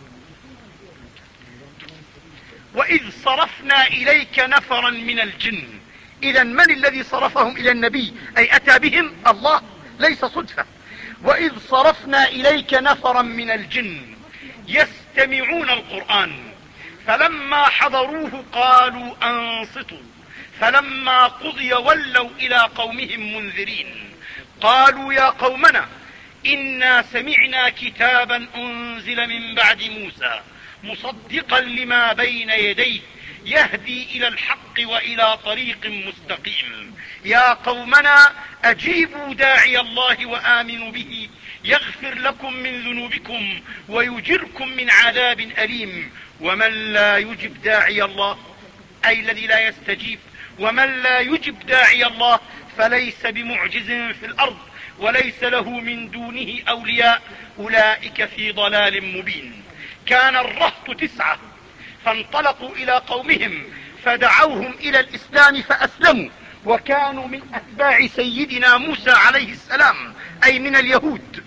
وإذ صرفنا إليك نفرا من الجن. إذا من الذي صرفهم إلى النبي؟ أي أتى بهم الله، ليس صدفة. وإذ صرفنا إليك نفرا من الجن يستمعون القرآن فلما حضروه قالوا أنصتوا فلما قضي ولوا إلى قومهم منذرين قالوا يا قومنا إنا سمعنا كتابا أنزل من بعد موسى مصدقا لما بين يديه يهدي إلى الحق وإلى طريق مستقيم يا قومنا أجيبوا داعي الله وآمنوا به يغفر لكم من ذنوبكم ويجركم من عذاب أليم. ومن لا يجب داعي الله، أي الذي لا يستجيب، ومن لا يجب داعي الله فليس بمعجز في الأرض وليس له من دونه أولياء، أولئك في ضلال مبين. كان الرهط تسعة فانطلقوا إلى قومهم فدعوهم إلى الإسلام فأسلموا، وكانوا من أتباع سيدنا موسى عليه السلام، أي من اليهود.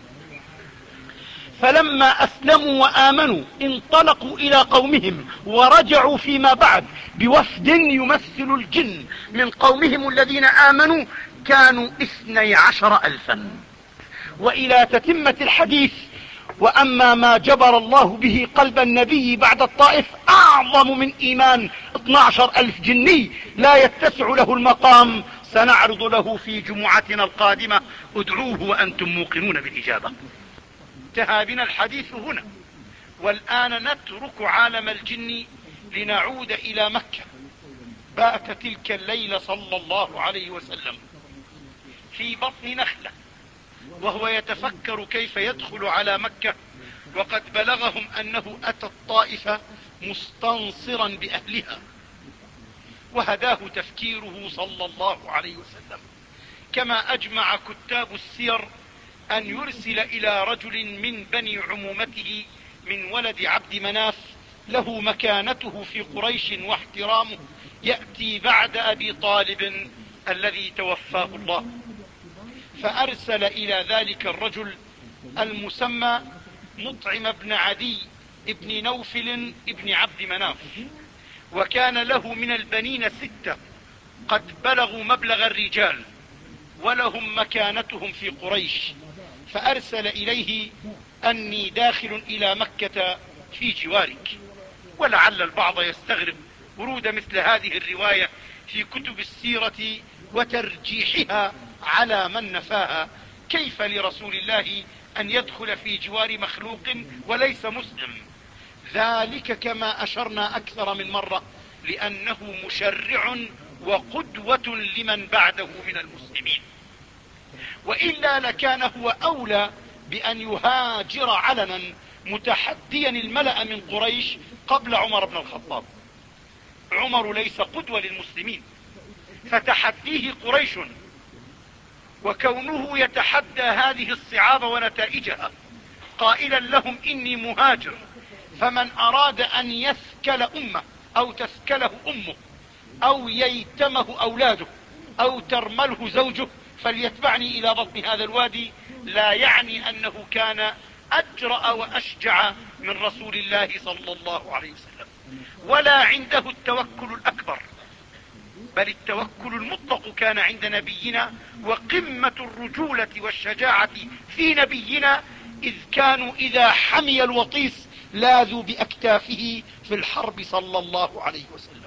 فلما أسلموا وآمنوا انطلقوا إلى قومهم ورجعوا فيما بعد بوفد يمثل الجن من قومهم الذين آمنوا، كانوا اثني عشر ألفا. وإلى تتمة الحديث: وأما ما جبر الله به قلب النبي بعد الطائف أعظم من إيمان اثني عشر ألف جني لا يتسع له المقام، سنعرض له في جمعتنا القادمة. ادعوه وأنتم موقنون بالإجابة. انتهى بنا الحديث هنا، والآن نترك عالم الجن لنعود إلى مكة. بات تلك الليلة صلى الله عليه وسلم في بطن نخلة وهو يتفكر كيف يدخل على مكة، وقد بلغهم أنه أتى الطائف مستنصرا بأهلها، وهداه تفكيره صلى الله عليه وسلم. كما أجمع كتاب السير أن يرسل إلى رجل من بني عمومته من ولد عبد مناف له مكانته في قريش واحترامه، يأتي بعد أبي طالب الذي توفاه الله. فأرسل إلى ذلك الرجل المسمى مطعم بن عدي ابن نوفل ابن عبد مناف، وكان له من البنين ستة قد بلغوا مبلغ الرجال ولهم مكانتهم في قريش. فأرسل إليه: أني داخل إلى مكة في جوارك. ولعل البعض يستغرب ورود مثل هذه الرواية في كتب السيرة وترجيحها على من نفاها. كيف لرسول الله أن يدخل في جوار مخلوق وليس مسلم؟ ذلك كما أشرنا أكثر من مرة لأنه مشرع وقدوة لمن بعده من المسلمين، وإلا لكان هو أولى بأن يهاجر علنا متحديا الملأ من قريش قبل عمر بن الخطاب. عمر ليس قدوة للمسلمين، فتحديه قريش وكونه يتحدى هذه الصعاب ونتائجها قائلا لهم إني مهاجر، فمن أراد أن يثكل أمه أو تثكله أمه أو ييتمه أولاده أو ترمله زوجه فليتبعني إلى بطن هذا الوادي، لا يعني أنه كان أجرأ وأشجع من رسول الله صلى الله عليه وسلم، ولا عنده التوكل الأكبر، بل التوكل المطلق كان عند نبينا، وقمة الرجولة والشجاعة في نبينا إذ كانوا إذا حمي الوطيس لاذوا بأكتافه في الحرب صلى الله عليه وسلم.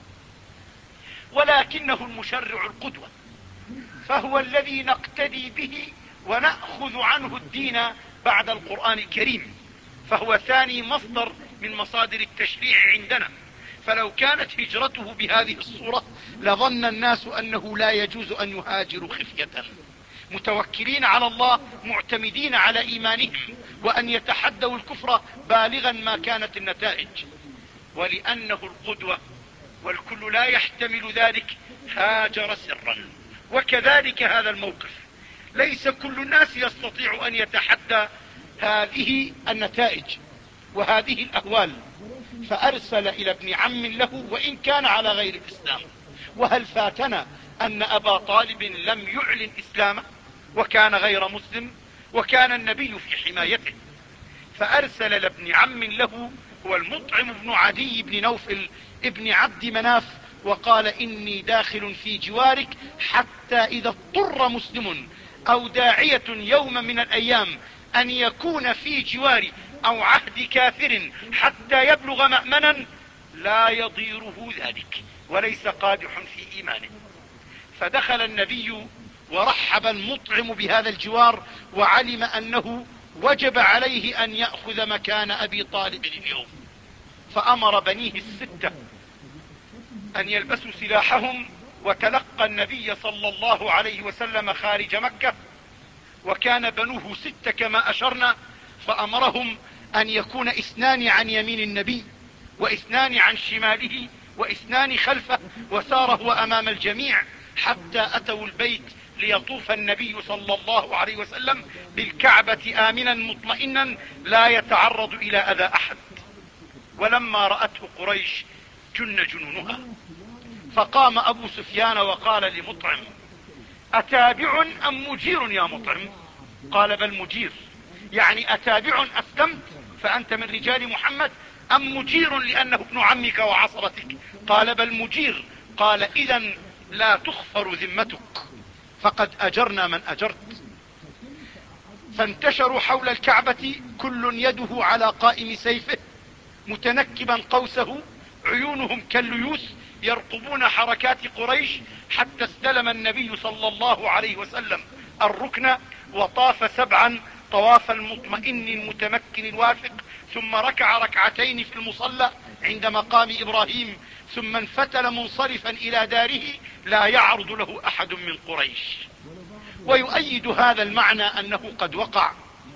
ولكنه المشرع القدوة، فهو الذي نقتدي به ونأخذ عنه الدين بعد القرآن الكريم، فهو ثاني مصدر من مصادر التشريع عندنا. فلو كانت هجرته بهذه الصورة لظن الناس أنه لا يجوز أن يهاجروا خفية، متوكلين على الله معتمدين على إيمانهم، وأن يتحدوا الكفر بالغا ما كانت النتائج. ولأنه القدوة والكل لا يحتمل ذلك هاجر سرا. وكذلك هذا الموقف ليس كل الناس يستطيع أن يتحدى هذه النتائج وهذه الأهوال، فأرسل إلى ابن عم له وإن كان على غير الإسلام. وهل فاتنا أن أبا طالب لم يعلن إسلامه وكان غير مسلم، وكان النبي في حمايته، فأرسل لابن عم له هو المطعم بن عدي بن نوفل ابن عبد مناف، وقال إني داخل في جوارك حتى إذا اضطر مسلم أو داعية يوم من الأيام أن يكون في جواري أو عهد كافر حتى يبلغ مأمنا لا يضيره ذلك وليس قادح في إيمانه. فدخل النبي ورحب المطعم بهذا الجوار، وعلم أنه وجب عليه أن يأخذ مكان أبي طالب اليوم، فأمر بنيه الستة أن يلبسوا سلاحهم، وتلقى النبي صلى الله عليه وسلم خارج مكة، وكان بنوه ستة كما أشرنا، فأمرهم أن يكون اثنان عن يمين النبي واثنان عن شماله واثنان خلفه، وسار هو أمام الجميع حتى أتوا البيت ليطوف النبي صلى الله عليه وسلم بالكعبة آمنا مطمئنا لا يتعرض إلى أذى أحد. ولما رأته قريش جن جنونها، فقام أبو سفيان وقال لمطعم: أتابع أم مجير يا مطعم؟ قال: بل مجير. يعني أتابع أسلمت فأنت من رجال محمد، أم مجير لأنه ابن عمك وعصرتك؟ قال: بل مجير. قال: إذن لا تخفر ذمتك، فقد أجرنا من أجرت. فانتشروا حول الكعبة كل يده على قائم سيفه متنكبا قوسه، عيونهم كالليوس يرقبون حركات قريش، حتى استلم النبي صلى الله عليه وسلم الركن وطاف سبعا طواف المطمئن المتمكن الواثق، ثم ركع ركعتين في المصلى عند مقام إبراهيم، ثم انفتل منصرفا إلى داره لا يعرض له أحد من قريش. ويؤيد هذا المعنى أنه قد وقع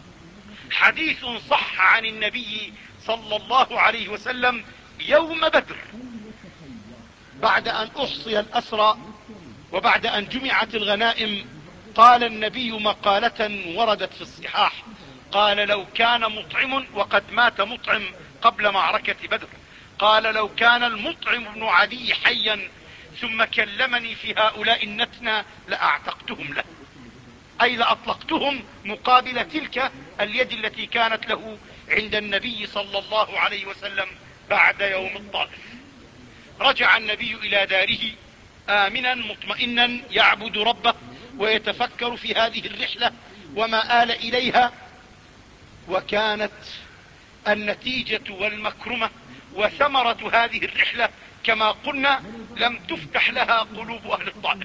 حديث صح عن النبي صلى الله عليه وسلم يوم بدر بعد أن أحصي الأسرى وبعد أن جمعت الغنائم. قال النبي مقالة وردت في الصحاح، قال: لو كان مطعم، وقد مات مطعم قبل معركة بدر، قال: لو كان المطعم بن عدي حيا ثم كلمني في هؤلاء النتنى لأعتقتهم له، أي لأطلقتهم مقابل تلك اليد التي كانت له عند النبي صلى الله عليه وسلم بعد يوم الطائف. رجع النبي إلى داره آمنا مطمئنا يعبد ربه ويتفكر في هذه الرحلة وما آل إليها. وكانت النتيجة والمكرمة وثمرة هذه الرحلة كما قلنا لم تفتح لها قلوب أهل الطائف،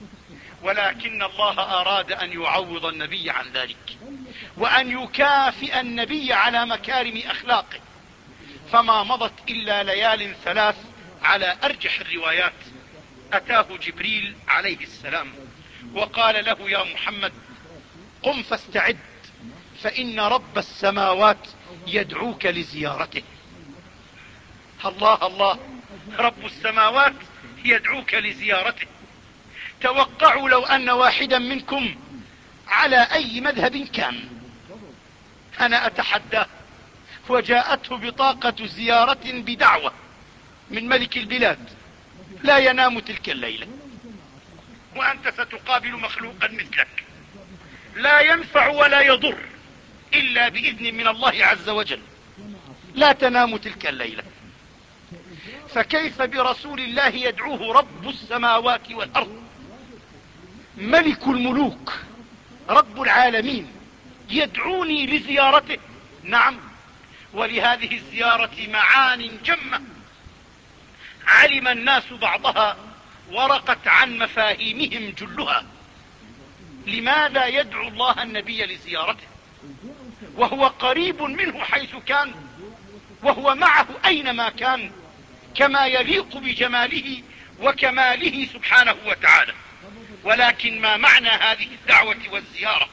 ولكن الله أراد أن يعوض النبي عن ذلك وأن يكافئ النبي على مكارم أخلاقه، فما مضت إلا ليال ثلاث على أرجح الروايات أتاه جبريل عليه السلام وقال له: يا محمد قم فاستعد، فإن رب السماوات يدعوك لزيارته. الله الله، رب السماوات يدعوك لزيارته. توقعوا لو أن واحدا منكم على أي مذهب كان، أنا أتحداه، وجاءته بطاقة زيارة بدعوة من ملك البلاد، لا ينام تلك الليلة، وأنت ستقابل مخلوقا مثلك لا ينفع ولا يضر إلا بإذن من الله عز وجل، لا تنام تلك الليلة. فكيف برسول الله يدعوه رب السماوات والأرض، ملك الملوك، رب العالمين، يدعوني لزيارته؟ نعم، ولهذه الزيارة معان جمة علم الناس بعضها ورقت عن مفاهيمهم جلها. لماذا يدعو الله النبي لزيارته وهو قريب منه حيث كان، وهو معه أينما كان، كما يليق بجماله وكماله سبحانه وتعالى؟ ولكن ما معنى هذه الدعوة والزيارة؟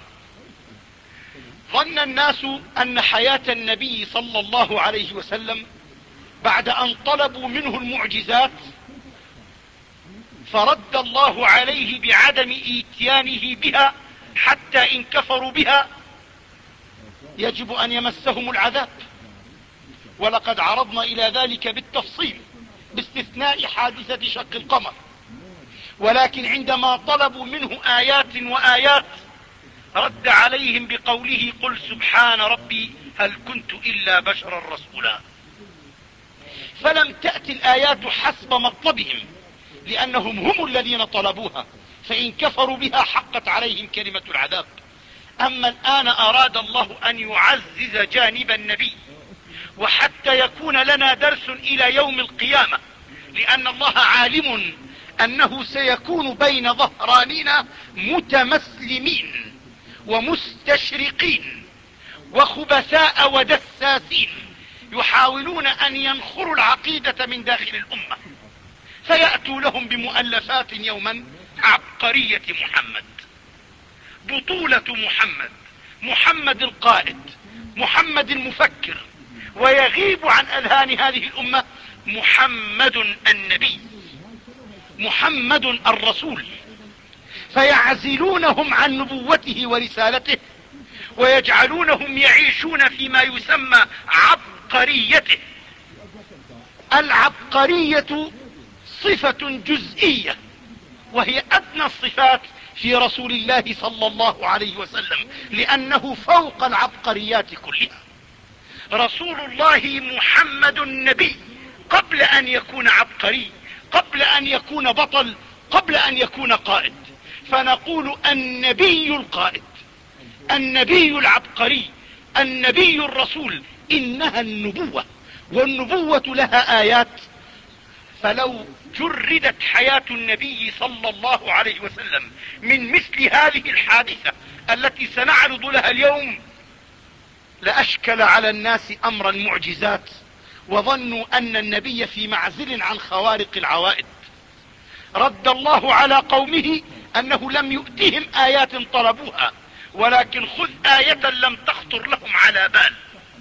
ظن الناس أن حياة النبي صلى الله عليه وسلم بعد أن طلبوا منه المعجزات فرد الله عليه بعدم إتيانه بها حتى إن كفروا بها يجب أن يمسهم العذاب، ولقد عرضنا إلى ذلك بالتفصيل باستثناء حادثة شق القمر. ولكن عندما طلبوا منه آيات وآيات رد عليهم بقوله: قل سبحان ربي هل كنت إلا بشرا رسولا. فلم تأتي الآيات حسب مطلبهم لأنهم هم الذين طلبوها، فإن كفروا بها حقت عليهم كلمة العذاب. أما الآن أراد الله أن يعزز جانب النبي، وحتى يكون لنا درس إلى يوم القيامة، لأن الله عالم أنه سيكون بين ظهراننا متمسلمين ومستشرقين وخبثاء ودساسين يحاولون أن ينخروا العقيدة من داخل الأمة، فيأتوا لهم بمؤلفات يوما: عبقرية محمد، بطولة محمد، محمد القائد، محمد المفكر، ويغيب عن أذهان هذه الأمة محمد النبي، محمد الرسول، فيعزلونهم عن نبوته ورسالته ويجعلونهم يعيشون فيما يسمى عبقريته. العبقرية صفة جزئية وهي أدنى الصفات في رسول الله صلى الله عليه وسلم، لأنه فوق العبقريات كلها. رسول الله محمد النبي قبل أن يكون عبقري، قبل أن يكون بطل، قبل أن يكون قائد. فنقول النبي القائد، النبي العبقري، النبي الرسول، إنها النبوة، والنبوة لها آيات. فلو جردت حياة النبي صلى الله عليه وسلم من مثل هذه الحادثة التي سنعرض لها اليوم لأشكل على الناس أمر المعجزات، وظنوا أن النبي في معزل عن خوارق العوائد. رد الله على قومه أنه لم يؤتهم آيات طلبوها، ولكن خذ آية لم تخطر لهم على بال.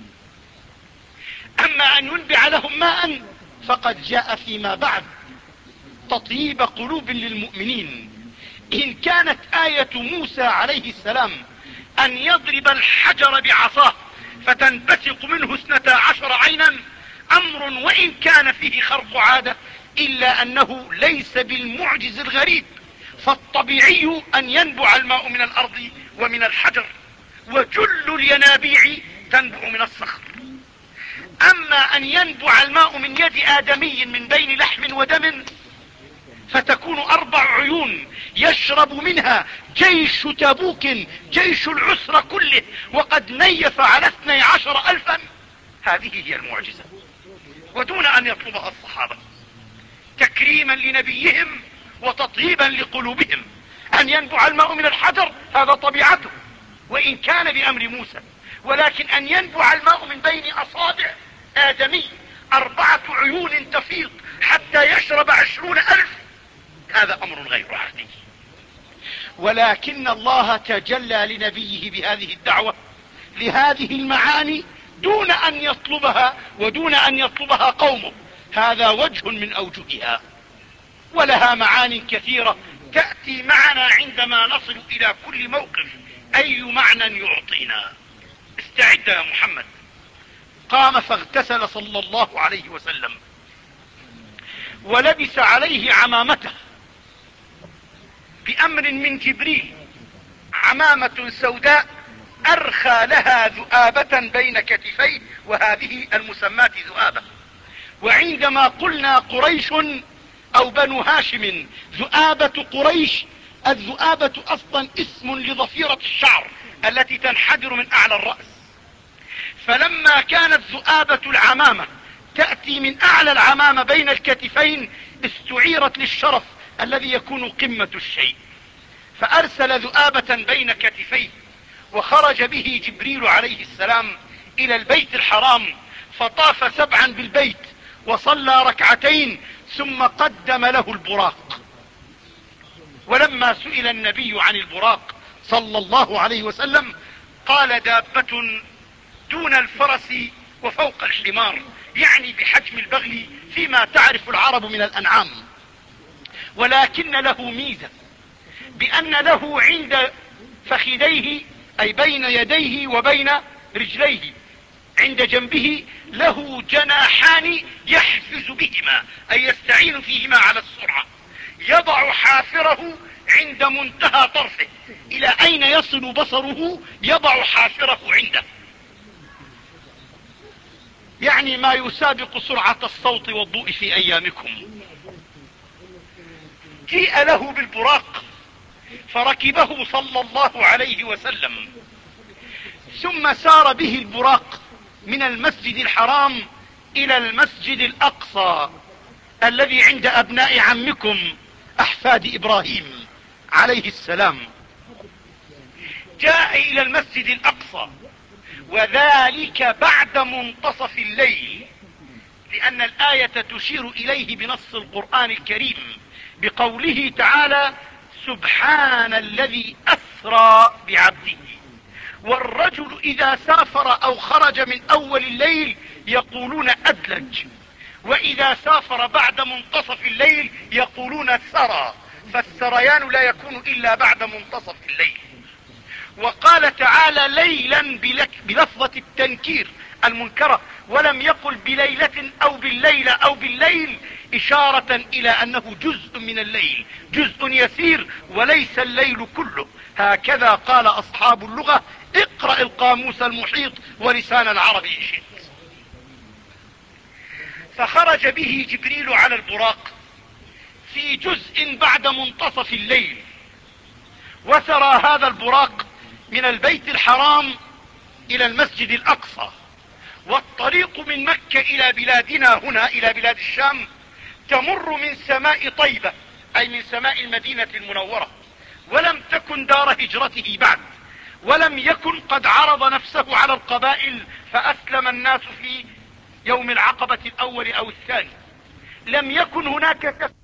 أما أن ينبع لهم ماء فقد جاء فيما بعد تطيب قلوب للمؤمنين. إن كانت آية موسى عليه السلام أن يضرب الحجر بعصاه فتنبثق منه اثنتا عشر عينا، أمر وإن كان فيه خرق عادة إلا أنه ليس بالمعجز الغريب، فالطبيعي أن ينبع الماء من الأرض ومن الحجر، وجل الينابيع تنبع من الصخر. أما أن ينبع الماء من يد آدمي من بين لحم ودم فتكون أربع عيون يشرب منها جيش تبوك، جيش العسرة كله، وقد نيف على اثني عشر ألفا، هذه هي المعجزة، ودون أن يطلبها الصحابة تكريما لنبيهم وتطيبا لقلوبهم. أن ينبع الماء من الحجر هذا طبيعته وإن كان بأمر موسى، ولكن أن ينبع الماء من بين أصابع آدمي أربعة عيون تفيض حتى يشرب عشرون ألف، هذا أمر غير عادي. ولكن الله تجلى لنبيه بهذه الدعوة لهذه المعاني دون أن يطلبها ودون أن يطلبها قومه. هذا وجه من أوجهها، ولها معان كثيرة تأتي معنا عندما نصل إلى كل موقف أي معنى يعطينا. استعد يا محمد. قام فاغتسل صلى الله عليه وسلم ولبس عليه عمامته بأمر من جبريل، عمامة سوداء أرخى لها ذؤابة بين كتفيه، وهذه المسمات ذؤابة. وعندما قلنا قريش أو بنو هاشم ذؤابة قريش، الذؤابة أصلا اسم لضفيرة الشعر التي تنحدر من أعلى الرأس، فلما كانت ذؤابة العمامة تأتي من أعلى العمامة بين الكتفين استعيرت للشرف الذي يكون قمة الشيء، فأرسل ذؤابة بين كتفيه، وخرج به جبريل عليه السلام إلى البيت الحرام، فطاف سبعا بالبيت وصلى ركعتين ثم قدم له البراق. ولما سئل النبي عن البراق صلى الله عليه وسلم قال دابة دون الفرس وفوق الحمار، يعني بحجم البغل فيما تعرف العرب من الأنعام، ولكن له ميزة بأن له عند فخذيه أي بين يديه وبين رجليه عند جنبه له جناحان يحفز بهما أي يستعين فيهما على السرعة، يضع حافره عند منتهى طرفه، إلى أين يصل بصره يضع حافره عنده، يعني ما يسابق سرعة الصوت والضوء في أيامكم. جيء له بالبراق فركبه صلى الله عليه وسلم، ثم سار به البراق من المسجد الحرام إلى المسجد الأقصى الذي عند أبناء عمكم أحفاد إبراهيم عليه السلام. جاء إلى المسجد الأقصى وذلك بعد منتصف الليل، لأن الآية تشير إليه بنص القرآن الكريم بقوله تعالى سبحان الذي أسرى بعبده. والرجل إذا سافر أو خرج من أول الليل يقولون أدلج، وإذا سافر بعد منتصف الليل يقولون سرى، فالسريان لا يكون إلا بعد منتصف الليل. وقال تعالى ليلا بلفظة التنكير المنكرة، ولم يقل بليلة أو بالليلة أو بالليل، إشارة إلى أنه جزء من الليل، جزء يسير وليس الليل كله. هكذا قال أصحاب اللغة، اقرأ القاموس المحيط ولسان العرب إن شئت. فخرج به جبريل على البراق في جزء بعد منتصف الليل، وسرى هذا البراق من البيت الحرام إلى المسجد الأقصى. والطريق من مكة إلى بلادنا هنا إلى بلاد الشام تمر من سماء طيبة أي من سماء المدينة المنورة، ولم تكن دار هجرته بعد، ولم يكن قد عرض نفسه على القبائل فأسلم الناس في يوم العقبة الأول أو الثاني، لم يكن هناك